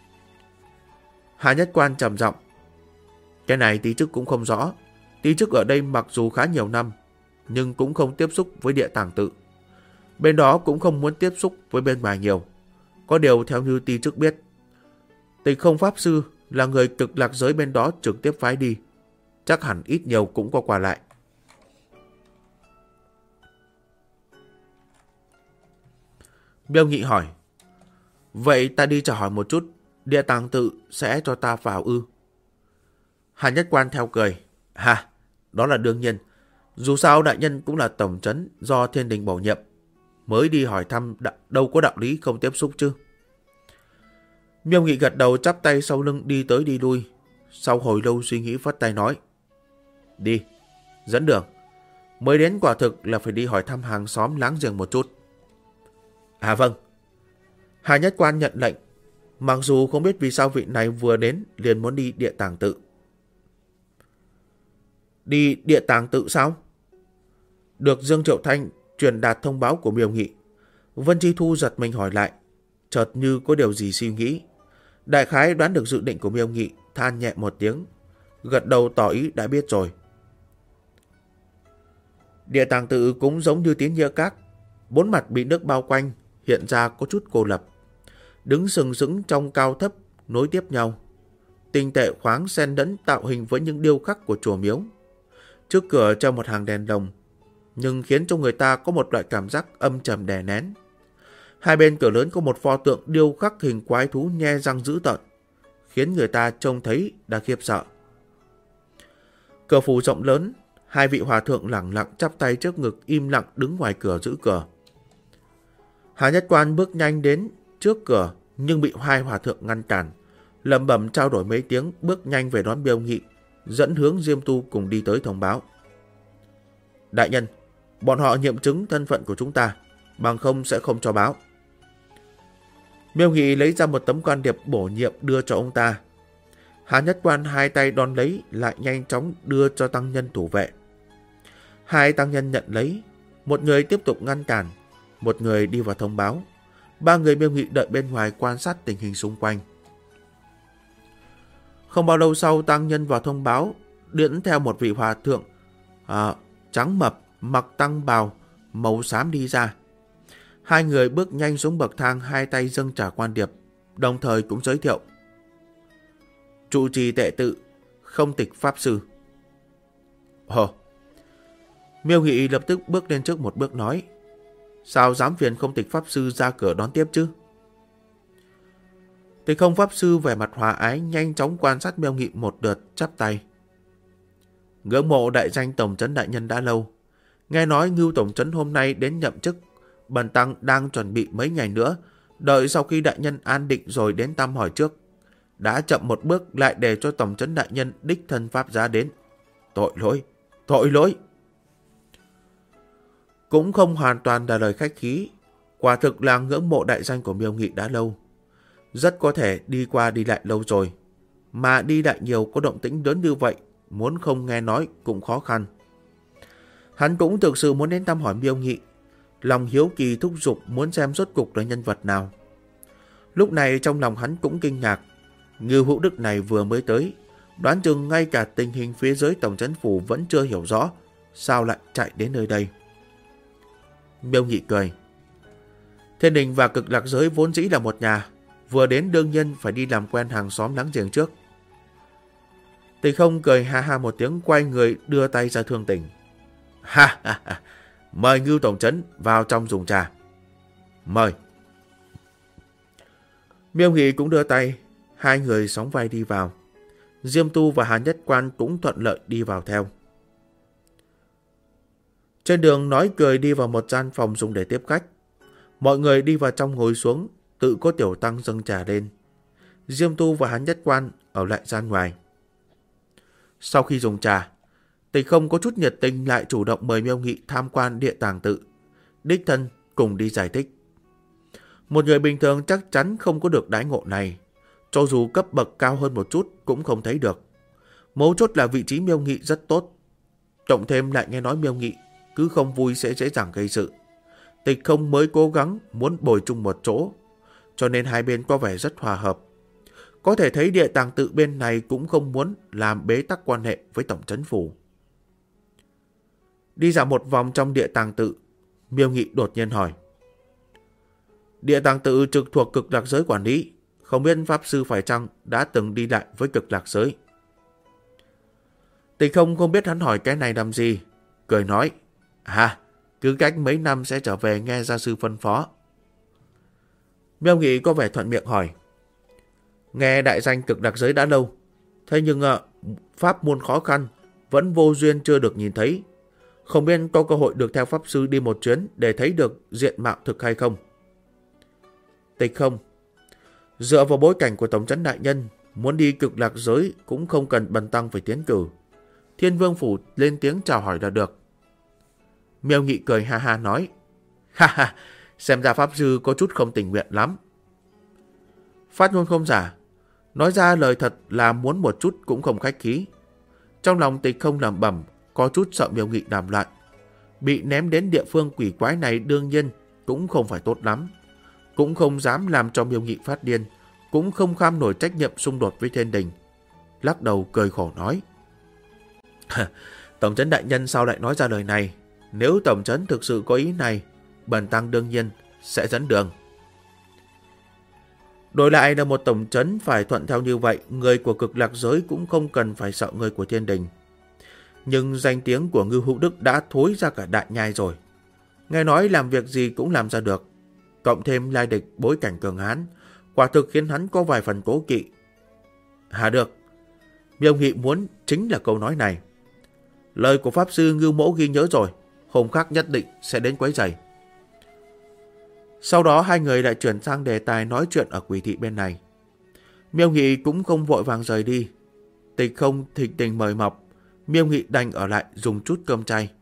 Hà Nhất Quan trầm giọng. Cái này tí chức cũng không rõ. Tí chức ở đây mặc dù khá nhiều năm, nhưng cũng không tiếp xúc với địa tàng tự. Bên đó cũng không muốn tiếp xúc với bên ngoài nhiều. Có điều theo như tí chức biết, Tịch Không pháp sư là người Cực Lạc giới bên đó trực tiếp phái đi. Chắc hẳn ít nhiều cũng có qua lại. Miêu Nghị hỏi. Vậy ta đi chào hỏi một chút, địa tàng tự sẽ cho ta vào ư? Hà Nhất Quan theo cười. Ha, đó là đương nhiên. Dù sao đại nhân cũng là tổng trấn do thiên đình bổ nhiệm. Mới đi hỏi thăm đâu có đạo lý không tiếp xúc chứ. Miêu Nghị gật đầu chắp tay sau lưng đi tới đi lui. Sau hồi lâu suy nghĩ phất tay nói. Đi, dẫn đường. Mới đến quả thực là phải đi hỏi thăm hàng xóm láng giềng một chút. À vâng. Hà Nhất Quan nhận lệnh. Mặc dù không biết vì sao vị này vừa đến liền muốn đi địa tàng tự. Đi địa tàng tự sao? Được Dương Triệu Thanh truyền đạt thông báo của Miêu Nghị, Vân Chi Thu giật mình hỏi lại, chợt như có điều gì suy nghĩ. Đại khái đoán được dự định của Miêu Nghị, than nhẹ một tiếng, gật đầu tỏ ý đã biết rồi. Địa tàng tự cũng giống như Tín Nghĩa Các, bốn mặt bị nước bao quanh, hiện ra có chút cô lập, đứng sừng sững trong cao thấp nối tiếp nhau. Tinh tệ khoáng xen lẫn tạo hình với những điêu khắc của chùa miếu. Trước cửa treo một hàng đèn lồng, nhưng khiến cho người ta có một loại cảm giác âm trầm đè nén. Hai bên cửa lớn có một pho tượng điêu khắc hình quái thú nhe răng dữ tợn, khiến người ta trông thấy đã khiếp sợ. Cửa phủ rộng lớn, hai vị hòa thượng lẳng lặng chắp tay trước ngực im lặng đứng ngoài cửa giữ cửa. Hà Nhất Quan bước nhanh đến trước cửa nhưng bị hai hòa thượng ngăn cản, lẩm bẩm trao đổi mấy tiếng bước nhanh về đón Miêu Nghị, dẫn hướng Diêm Tu cùng đi tới thông báo. Đại nhân, bọn họ nghiệm chứng thân phận của chúng ta, bằng không sẽ không cho báo. Miêu Nghị lấy ra một tấm quan điệp bổ nhiệm đưa cho ông ta. Hà Nhất Quan hai tay đón lấy lại nhanh chóng đưa cho tăng nhân thủ vệ. Hai tăng nhân nhận lấy, một người tiếp tục ngăn cản, một người đi vào thông báo. Ba người Miêu Nghị đợi bên ngoài quan sát tình hình xung quanh. Không bao lâu sau, tăng nhân vào thông báo, dẫn theo một vị hòa thượng trắng mập, mặc tăng bào màu xám đi ra. Hai người bước nhanh xuống bậc thang, hai tay dâng trả quan điệp, đồng thời cũng giới thiệu. Trụ trì tệ tự, Không Tịch pháp sư. Miêu Nghị lập tức bước lên trước một bước nói. Sao dám phiền Không Tịch pháp sư ra cửa đón tiếp chứ? Tịch Không pháp sư vẻ mặt hòa ái nhanh chóng quan sát Miêu Nghị một đợt, chắp tay. Ngưỡng mộ đại danh tổng trấn đại nhân đã lâu. Nghe nói Ngưu tổng trấn hôm nay đến nhậm chức, bần tăng đang chuẩn bị mấy ngày nữa, đợi sau khi đại nhân an định rồi đến thăm hỏi trước. Đã chậm một bước lại để cho tổng trấn đại nhân đích thân pháp giá đến. Tội lỗi, tội lỗi. Cũng không hoàn toàn là lời khách khí, quả thực là ngưỡng mộ đại danh của Miêu Nghị đã lâu. Rất có thể đi qua đi lại lâu rồi, mà đi lại nhiều có động tĩnh lớn như vậy, muốn không nghe nói cũng khó khăn. Hắn cũng thực sự muốn đến thăm hỏi Miêu Nghị, lòng hiếu kỳ thúc giục muốn xem rốt cục là nhân vật nào. Lúc này trong lòng hắn cũng kinh ngạc. Ngưu Hữu Đức này vừa mới tới, đoán chừng ngay cả tình hình phía dưới tổng trấn phủ vẫn chưa hiểu rõ, sao lại chạy đến nơi đây. Miêu Nghị cười. Thiên đình và Cực Lạc giới vốn dĩ là một nhà, vừa đến đương nhiên phải đi làm quen hàng xóm láng giềng trước. Tịch Không cười ha ha một tiếng, quay người đưa tay ra Thương Tình. Ha ha ha, mời Ngưu tổng trấn vào trong dùng trà. Mời. Miêu Nghị cũng đưa tay, hai người sóng vai đi vào. Diêm Tu và Hà Nhất Quan cũng thuận lợi đi vào theo. Trên đường nói cười đi vào một gian phòng dùng để tiếp khách. Mọi người đi vào trong ngồi xuống, tự có tiểu tăng dâng trà lên. Diêm Tu và Hà Nhất Quan ở lại gian ngoài. Sau khi dùng trà, Tịch Không có chút nhiệt tình lại chủ động mời Miêu Nghị tham quan Địa Tàng Tự, đích thân cùng đi giải thích. Một người bình thường chắc chắn không có được đãi ngộ này, cho dù cấp bậc cao hơn một chút cũng không thấy được. Mấu chốt là vị trí Miêu Nghị rất tốt. Cộng thêm lại nghe nói Miêu Nghị cứ không vui sẽ dễ dàng gây sự. Tịch Không mới cố gắng muốn bồi chung một chỗ, cho nên hai bên có vẻ rất hòa hợp. Có thể thấy Địa Tàng Tự bên này cũng không muốn làm bế tắc quan hệ với tổng trấn phủ. Đi dạo một vòng trong Địa Tàng Tự, Miêu Nghị đột nhiên hỏi. Địa Tàng Tự trực thuộc Cực Lạc giới quản lý, không biết Pháp Sư phải chăng đã từng đi lại với Cực Lạc giới. Tịch không biết hắn hỏi cái này làm gì, cười nói. Cứ cách mấy năm sẽ trở về nghe gia sư phân phó. Miêu Nghị có vẻ thuận miệng hỏi. Nghe đại danh Cực Lạc giới đã lâu, thế nhưng pháp môn khó khăn, vẫn vô duyên chưa được nhìn thấy. Không biết có cơ hội được theo Pháp Sư đi một chuyến để thấy được diện mạo thực hay không? Tịch không. Dựa vào bối cảnh của tổng trấn đại nhân, muốn đi Cực Lạc giới cũng không cần bần tăng phải tiến cử. Thiên Vương phủ lên tiếng chào hỏi là được. Miêu Nghị cười ha ha nói. Ha, xem ra Pháp Sư có chút không tình nguyện lắm. Phát ngôn không giả, nói ra lời thật là muốn một chút cũng không khách khí. Trong lòng Tịch không lẩm bẩm, có chút sợ Miêu Nghị làm loạn. Bị ném đến địa phương quỷ quái này đương nhiên cũng không phải tốt lắm. Cũng không dám làm cho Miêu Nghị phát điên, cũng không kham nổi trách nhiệm xung đột với thiên đình. Lắc đầu cười khổ nói. Tổng trấn đại nhân sao lại nói ra lời này? Nếu tổng trấn thực sự có ý này, bần tăng đương nhiên sẽ dẫn đường. Đổi lại là một tổng trấn phải thuận theo như vậy, người của Cực Lạc giới cũng không cần phải sợ người của thiên đình. Nhưng danh tiếng của Ngưu Hữu Đức đã thối ra cả đại nhai rồi. Nghe nói làm việc gì cũng làm ra được. Cộng thêm lai địch bối cảnh cường hán, quả thực khiến hắn có vài phần cố kỵ. Được. Miêu Nghị muốn chính là câu nói này. Lời của Pháp Sư Ngưu Mỗ ghi nhớ rồi, hôm khác nhất định sẽ đến quấy rầy. Sau đó hai người lại chuyển sang đề tài nói chuyện ở quỷ thị bên này. Miêu Nghị cũng không vội vàng rời đi. Tịch không thịnh tình mời mọc, Miêu Nghị đành ở lại dùng chút cơm chay.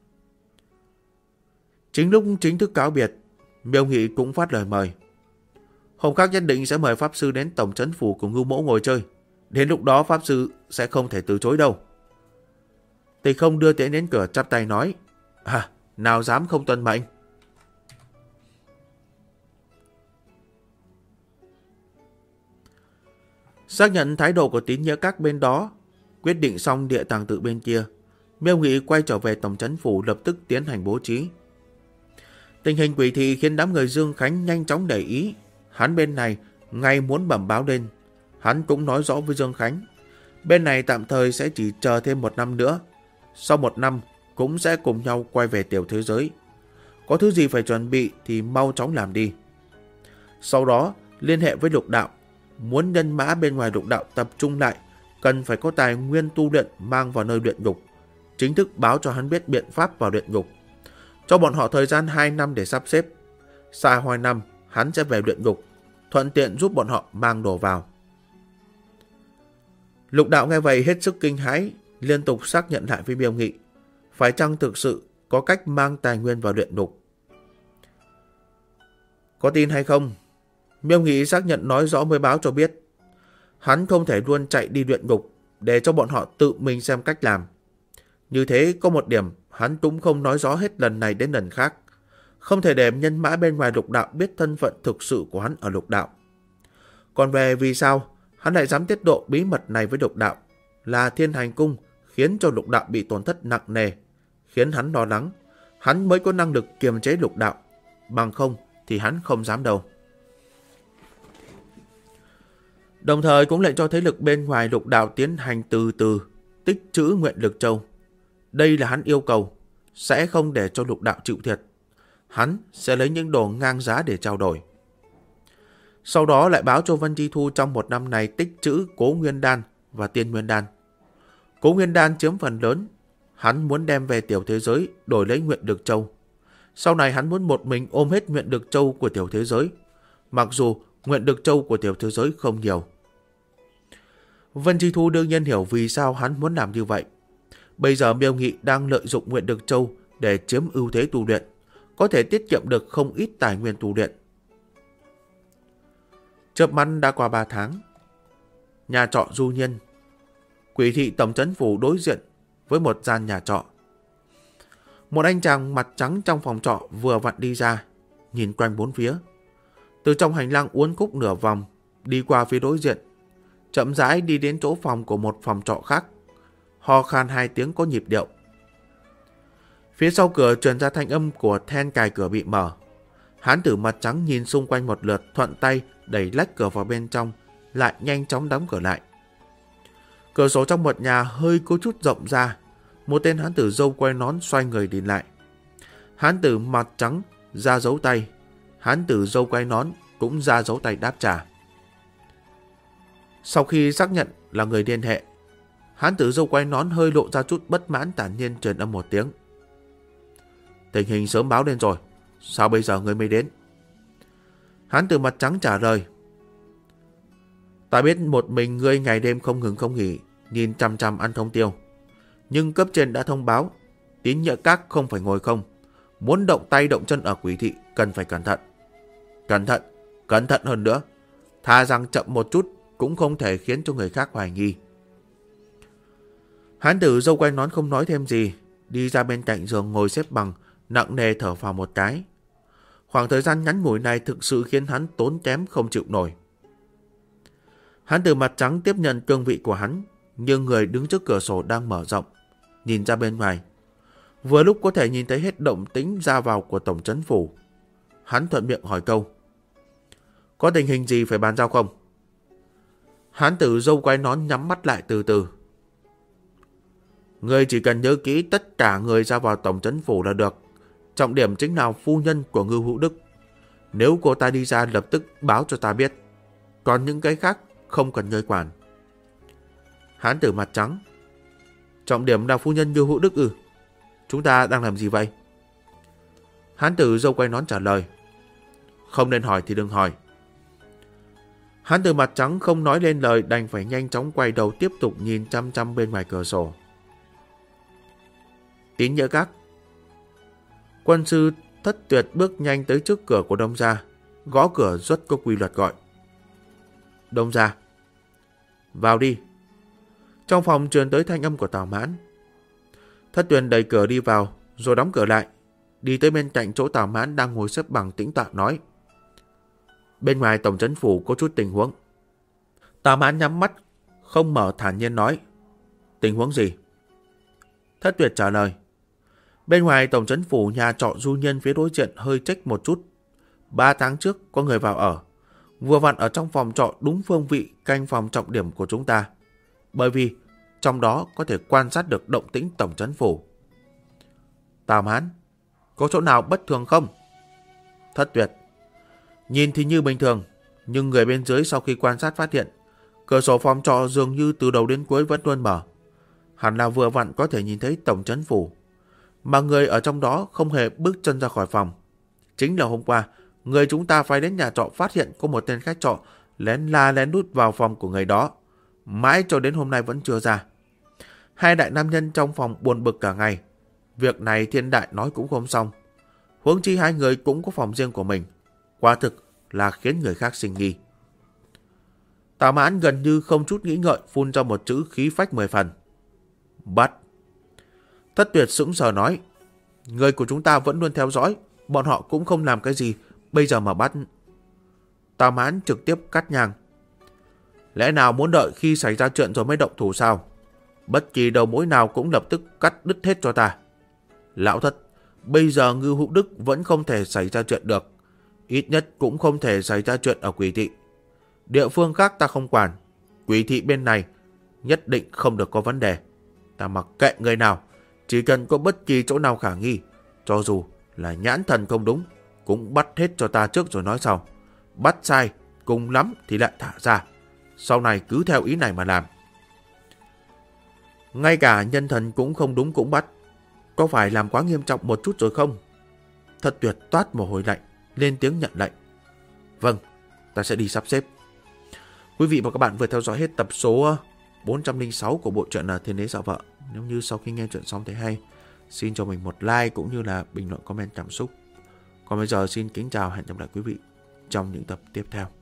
Chính lúc chính thức cáo biệt, Miêu Nghị cũng phát lời mời. Hôm khác nhất định sẽ mời Pháp Sư đến tổng trấn phủ của Ngưu Mỗ ngồi chơi. Đến lúc đó Pháp Sư sẽ không thể từ chối đâu. Tịch không đưa tiễn đến cửa chắp tay nói. Nào dám không tuân mệnh. Xác nhận thái độ của tín nghĩa các bên đó, quyết định xong Địa Tàng Tự bên kia, Miêu Nghị quay trở về tổng trấn phủ lập tức tiến hành bố trí. Tình hình quỷ thị khiến đám người Dương Khánh nhanh chóng để ý. Hắn bên này ngay muốn bẩm báo lên. Hắn cũng nói rõ với Dương Khánh, bên này tạm thời sẽ chỉ chờ thêm 1 năm nữa. Sau 1 năm cũng sẽ cùng nhau quay về tiểu thế giới. Có thứ gì phải chuẩn bị thì mau chóng làm đi. Sau đó liên hệ với lục đạo, muốn nhân mã bên ngoài lục đạo tập trung lại, cần phải có tài nguyên tu luyện mang vào nơi luyện ngục. Chính thức báo cho hắn biết biện pháp vào luyện ngục. Cho bọn họ thời gian 2 năm để sắp xếp. Sau 2 năm hắn sẽ về luyện ngục, thuận tiện giúp bọn họ mang đồ vào. Lục đạo nghe vậy hết sức kinh hãi, liên tục xác nhận lại với Miêu Nghị, phải chăng thực sự có cách mang tài nguyên vào luyện ngục. Có tin hay không? Miêu Nghị xác nhận nói rõ mới báo cho biết. Hắn không thể luôn chạy đi luyện ngục để cho bọn họ tự mình xem cách làm. Như thế có một điểm hắn cũng không nói rõ hết lần này đến lần khác. Không thể để nhân mã bên ngoài lục đạo biết thân phận thực sự của hắn ở lục đạo. Còn về vì sao hắn lại dám tiết lộ bí mật này với lục đạo, là Thiên Hành Cung khiến cho lục đạo bị tổn thất nặng nề, khiến hắn lo lắng, hắn mới có năng lực kiềm chế lục đạo, bằng không thì hắn không dám đâu. Đồng thời cũng lệnh cho thế lực bên ngoài lục đạo tiến hành từ từ tích trữ nguyện lực châu. Đây là hắn yêu cầu, sẽ không để cho lục đạo chịu thiệt. Hắn sẽ lấy những đồ ngang giá để trao đổi. Sau đó lại báo cho Vân Chi Thu trong một năm này tích trữ Cố Nguyên Đan và Tiên Nguyên Đan. Cố Nguyên Đan chiếm phần lớn, hắn muốn đem về tiểu thế giới đổi lấy nguyện lực châu. Sau này hắn muốn một mình ôm hết nguyện lực châu của tiểu thế giới, mặc dù nguyện lực châu của tiểu thế giới không nhiều. Vân Chi Thu đương nhiên hiểu vì sao hắn muốn làm như vậy. Bây giờ Miêu Nghị đang lợi dụng nguyện lực châu để chiếm ưu thế tu luyện, có thể tiết kiệm được không ít tài nguyên tu luyện. Chớp mắt đã qua 3 tháng. Nhà trọ Du Nhiên, Quỷ thị tổng trấn phủ đối diện với một gian nhà trọ. Một anh chàng mặt trắng trong phòng trọ vừa vặn đi ra, nhìn quanh bốn phía. Từ trong hành lang uốn khúc nửa vòng, đi qua phía đối diện, chậm rãi đi đến chỗ phòng của một phòng trọ khác, ho khan 2 tiếng có nhịp điệu. Phía sau cửa truyền ra thanh âm của then cài cửa bị mở. Hán tử mặt trắng nhìn xung quanh một lượt, thuận tay đẩy lách cửa vào bên trong, lại nhanh chóng đóng cửa lại. Cửa sổ trong một nhà hơi có chút rộng ra, một tên hán tử râu quay nón xoay người đi lại. Hán tử mặt trắng ra dấu tay, hán tử râu quay nón cũng ra dấu tay đáp trả. Sau khi xác nhận là người liên hệ, hán tử râu quay nón hơi lộ ra chút bất mãn, thản nhiên truyền âm một tiếng. Tình hình sớm báo lên rồi, sao bây giờ ngươi mới đến? Hán tử mặt trắng trả lời. Ta biết một mình ngươi ngày đêm không ngừng không nghỉ, nhìn chằm chằm ăn không tiêu. Nhưng cấp trên đã thông báo, Tín Nhỡ Các không phải ngồi không. Muốn động tay động chân ở Quỷ thị cần phải cẩn thận. Cẩn thận hơn nữa. Thà rằng chậm một chút cũng không thể khiến cho người khác hoài nghi. Hán tử râu quay nón không nói thêm gì, đi ra bên cạnh giường ngồi xếp bằng, nặng nề thở phào một cái. Khoảng thời gian ngắn ngủi này thực sự khiến hắn tốn kém không chịu nổi. Hán tử mặt trắng tiếp nhận cương vị của hắn, nhưng người đứng trước cửa sổ đang mở rộng, nhìn ra bên ngoài. Vừa lúc có thể nhìn thấy hết động tĩnh ra vào của tổng trấn phủ. Hắn thuận miệng hỏi câu. Có tình hình gì phải bàn giao không? Hán tử râu quay nón nhắm mắt lại từ từ. Ngươi chỉ cần nhớ kỹ tất cả người ra vào tổng trấn phủ là được. Trọng điểm chính là phu nhân của Ngưu Hữu Đức. Nếu cô ta đi ra lập tức báo cho ta biết. Còn những cái khác không cần ngươi quản. Hán tử mặt trắng. Trọng điểm là phu nhân Ngưu Hữu Đức ư? Chúng ta đang làm gì vậy? Hán tử râu quay nón trả lời. Không nên hỏi thì đừng hỏi. Hán tử mặt trắng không nói lên lời, đành phải nhanh chóng quay đầu tiếp tục nhìn chăm chăm bên ngoài cửa sổ. Tín Nhỡ Các. Quân sư Thất Tuyệt bước nhanh tới trước cửa của Đông gia, gõ cửa rất có quy luật gọi. Đông gia. Vào đi. Trong phòng truyền tới thanh âm của Tào Mãn. Thất Tuyệt đẩy cửa đi vào, rồi đóng cửa lại, đi tới bên cạnh chỗ Tào Mãn đang ngồi xếp bằng tĩnh tọa nói. Bên ngoài tổng trấn phủ có chút tình huống. Tào Mãn nhắm mắt, không mở, thản nhiên nói. Tình huống gì? Thất Tuyệt trả lời. Bên ngoài tổng trấn phủ nhà trọ Du Nhiên phía đối diện hơi trách một chút. 3 tháng trước có người vào ở, vừa vặn ở trong phòng trọ đúng phương vị canh phòng trọng điểm của chúng ta. Bởi vì trong đó có thể quan sát được động tĩnh tổng trấn phủ. Tào Mãn. Có chỗ nào bất thường không? Thất Tuyệt. Nhìn thì như bình thường, nhưng người bên dưới sau khi quan sát phát hiện cửa sổ phòng trọ dường như từ đầu đến cuối vẫn luôn mở. Hẳn là vừa vặn có thể nhìn thấy tổng trấn phủ, mà người ở trong đó không hề bước chân ra khỏi phòng. Chính là hôm qua người chúng ta phải đến nhà trọ phát hiện có một tên khách trọ lén lút vào phòng của người đó, mãi cho đến hôm nay vẫn chưa ra. 2 đại nam nhân trong phòng buồn bực cả ngày. Việc này thiên đại nói cũng không xong, huống chi 2 người cũng có phòng riêng của mình. Quả thực là khiến người khác sinh nghi. Tào Mãn gần như không chút nghĩ ngợi phun ra một chữ khí phách 10 phần. Bắt. Thất Tuyệt sững sờ nói. Người của chúng ta vẫn luôn theo dõi, bọn họ cũng không làm cái gì, bây giờ mà bắt... Tào Mãn trực tiếp cắt ngang. Lẽ nào muốn đợi khi xảy ra chuyện rồi mới động thủ sao? Bất kỳ đầu mối nào cũng lập tức cắt đứt hết cho ta. Lão Thất, bây giờ Ngưu Hữu Đức vẫn không thể xảy ra chuyện được. Ít nhất cũng không thể xảy ra chuyện ở Quỷ Thị. Địa phương khác ta không quản. Quỷ Thị bên này nhất định không được có vấn đề. Ta mặc kệ người nào, chỉ cần có bất kỳ chỗ nào khả nghi, cho dù là nhãn thần không đúng, cũng bắt hết cho ta trước rồi nói sau. Bắt sai, cùng lắm thì lại thả ra. Sau này cứ theo ý này mà làm. Ngay cả nhân thần cũng không đúng cũng bắt. Có phải làm quá nghiêm trọng một chút rồi không? Thất Tuyệt toát mồ hôi lạnh, lên tiếng nhận lệnh. Vâng, ta sẽ đi sắp xếp. Quý vị và các bạn vừa theo dõi hết tập số 406 của bộ truyện Thiên Đế Dạo Vợ. Nếu như sau khi nghe chuyện xong thấy hay, xin cho mình một like cũng như là bình luận comment cảm xúc. Còn bây giờ xin kính chào, hẹn gặp lại quý vị trong những tập tiếp theo.